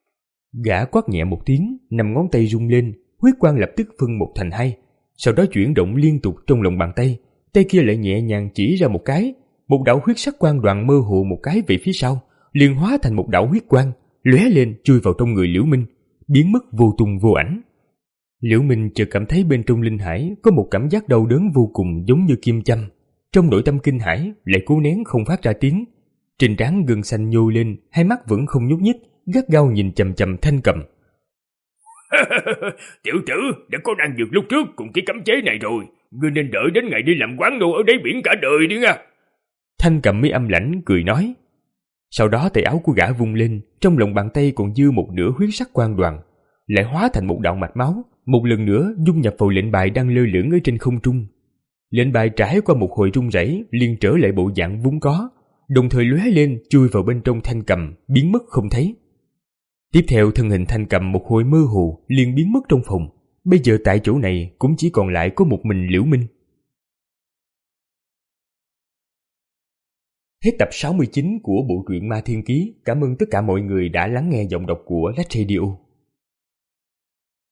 Gã quát nhẹ một tiếng, năm ngón tay rung lên, huyết quang lập tức phân một thành hai, sau đó chuyển động liên tục trong lòng bàn tay, tay kia lại nhẹ nhàng chỉ ra một cái, một đạo huyết sắc quang đoàn mơ hồ một cái về phía sau, liền hóa thành một đạo huyết quang, lóe lên chui vào trong người Liễu Minh, biến mất vô tung vô ảnh. Liễu Minh chợt cảm thấy bên trong linh hải có một cảm giác đau đớn vô cùng giống như kim châm, trong nội tâm kinh hãi lại cố nén không phát ra tiếng, trên trán gân xanh nhô lên, hai mắt vẫn không nhúc nhích, gắt gao nhìn chằm chằm Thanh Cầm. Tiểu tử, đã có đan dược lúc trước cùng cái cấm chế này rồi, ngươi nên đợi đến ngày đi làm quán nô ở đáy biển cả đời đi nha. Thanh Cầm mới âm lãnh cười nói. Sau đó tay áo của gã vung lên, trong lòng bàn tay còn dư một nửa huyết sắc quang đoàn, lại hóa thành một đạo mạch máu, một lần nữa dung nhập vào lệnh bài đang lơ lửng ở trên không trung. Lệnh bài trải qua một hồi rung rẩy liền trở lại bộ dạng vốn có, đồng thời lóe lên chui vào bên trong Thanh Cầm, biến mất không thấy. Tiếp theo thân hình Thanh Cầm một hồi mơ hồ liền biến mất trong phòng, bây giờ tại chỗ này cũng chỉ còn lại có một mình Liễu Minh. Hết tập sáu mươi chín của bộ truyện Ma Thiên Ký. Cảm ơn tất cả mọi người đã lắng nghe giọng đọc của Lách Radio.